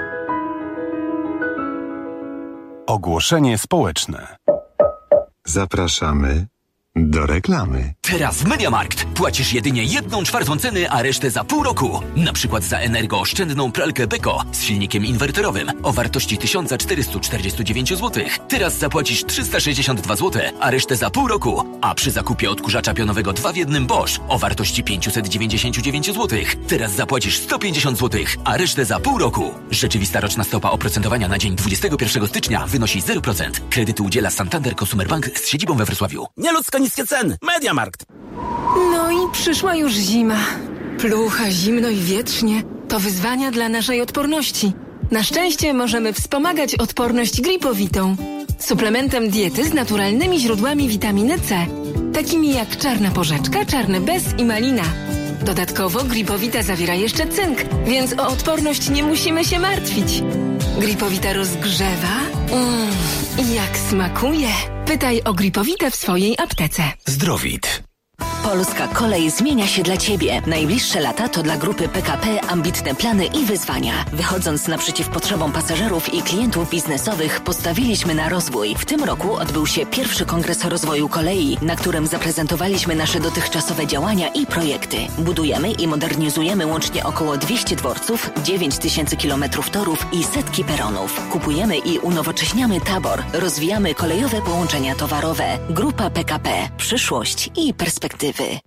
Ogłoszenie społeczne. Zapraszamy do reklamy. Teraz w MediaMarkt płacisz jedynie jedną czwartą ceny, a resztę za pół roku. Na przykład za energooszczędną pralkę Beko z silnikiem inwerterowym o wartości tysiąc czterysta czterdzieści dziewięć złotych. Teraz zapłacisz trzysta sześćdziesiąt dwa złote, a resztę za pół roku. A przy zakupie odkurzacza pionowego dwa w jednym Bosch o wartości pięćset dziewięćdziesiąt dziewięć złotych. Teraz zapłacisz sto pięćdziesiąt złotych, a resztę za pół roku. Rzeczywista roczna stopa oprocentowania na dzień dwudziestego pierwszego stycznia wynosi zero procent. Kredyty udziela Santander Consumer Bank z siedzibą we Wrocławiu. Nieludzko niskie ceny. MediaMarkt. No i przyszła już zima. Plucha, zimno i wietrznie. To wyzwania dla naszej odporności. Na szczęście możemy wspomagać odporność Gripowitą. Suplementem diety z naturalnymi źródłami witaminy C. Takimi jak czarna porzeczka, czarny bez i malina. Dodatkowo Gripowita zawiera jeszcze cynk, więc o odporność nie musimy się martwić. Gripowita rozgrzewa. Mmm, jak smakuje. Pytaj o Gripowitę w swojej aptece. Zdrowit. Polska Kolej zmienia się dla Ciebie. Najbliższe lata to dla grupy P K P ambitne plany i wyzwania. Wychodząc naprzeciw potrzebom pasażerów i klientów biznesowych, postawiliśmy na rozwój. W tym roku odbył się pierwszy Kongres Rozwoju Kolei, na którym zaprezentowaliśmy nasze dotychczasowe działania i projekty. Budujemy i modernizujemy łącznie około dwieście dworców, dziewięć tysięcy kilometrów torów i setki peronów. Kupujemy i unowocześniamy tabor. Rozwijamy kolejowe połączenia towarowe. Grupa P K P. Przyszłość i perspektywy.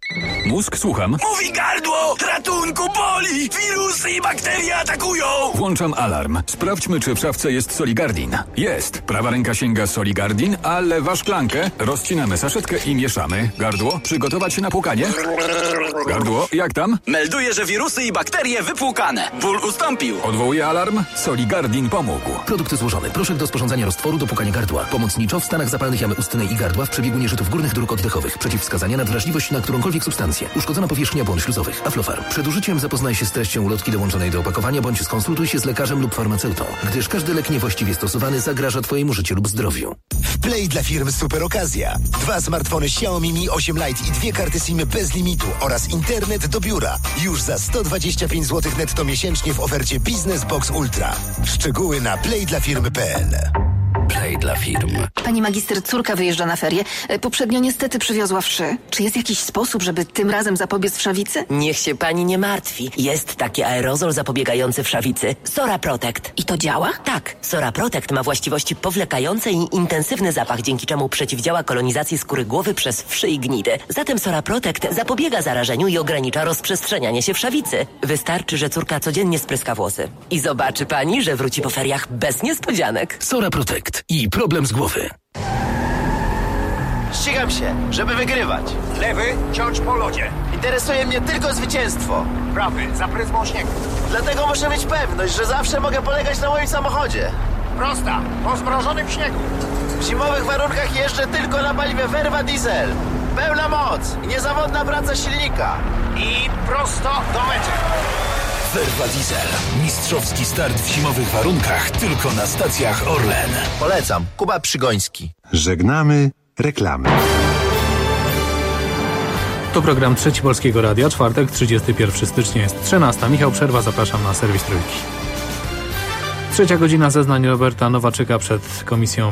Mózg, słucham. Mówi gardło! Ratunku, boli! Wirusy i bakterie atakują! Włączam alarm. Sprawdźmy, czy w szafce jest Soligardin. Jest. Prawa ręka sięga Soligardin, a lewa szklankę. Rozcinamy saszetkę i mieszamy. Gardło, przygotować się na płukanie. Gardło, jak tam? Melduje, że wirusy i bakterie wypłukane. Ból ustąpił. Odwołuję alarm. Soligardin pomógł. Produkt złożony. Proszek do sporządzania roztworu do płukania gardła. Pomoc niczo w stanach zapalnych jamy ustnej i gardła w przebiegu nieżytów górnych dróg oddechowych. Przeciwwskazania na wrażliwość na którąkolwiek substancję. Uszkodzona powierzchnia błon śluzowych. Aflofarm. Przed użyciem zapoznaj się z treścią ulotki dołączonej do opakowania bądź skonsultuj się z lekarzem lub farmaceutą, gdyż każdy lek niewłaściwie stosowany zagraża Twojemu życiu lub zdrowiu. W Play dla firm super okazja. Dwa smartfony Xiaomi Mi osiem Lite i dwie karty SIM bez limitu oraz internet do biura. Już za sto dwadzieścia pięć złotych netto miesięcznie w ofercie Business Box Ultra. Szczegóły na play dla firm kropka p l. Play dla firm. Pani magister, córka wyjeżdża na ferie. Poprzednio niestety przywiozła wszy. Czy jest jakiś sposób, żeby tym razem zapobiec wszawicy? Niech się pani nie martwi. Jest taki aerozol zapobiegający wszawicy. Sora Protect. I to działa? Tak. Sora Protect ma właściwości powlekające i intensywny zapach, dzięki czemu przeciwdziała kolonizacji skóry głowy przez wszy i gnidy. Zatem Sora Protect zapobiega zarażeniu i ogranicza rozprzestrzenianie się wszawicy. Wystarczy, że córka codziennie spryska włosy. I zobaczy pani, że wróci po feriach bez niespodzianek. Sora Protect. I problem z głowy. Ścigam się, żeby wygrywać. Lewy, ciąć po lodzie. Interesuje mnie tylko zwycięstwo. Prawy, za pryzmą śniegu. Dlatego muszę mieć pewność, że zawsze mogę polegać na moim samochodzie. Prosta, po zmrożonym śniegu. W zimowych warunkach jeżdżę tylko na paliwie Verva Diesel. Pełna moc i niezawodna praca silnika. I prosto do mety. Verva Diesel. Mistrzowski start w zimowych warunkach tylko na stacjach Orlen. Polecam. Kuba Przygoński. Żegnamy reklamy. To program Trzeci Polskiego Radia, czwartek, trzydziestego pierwszego stycznia jest trzynasta. Michał Przerwa, zapraszam na serwis Trójki. Trzecia godzina zeznań Roberta Nowaczyka przed komisją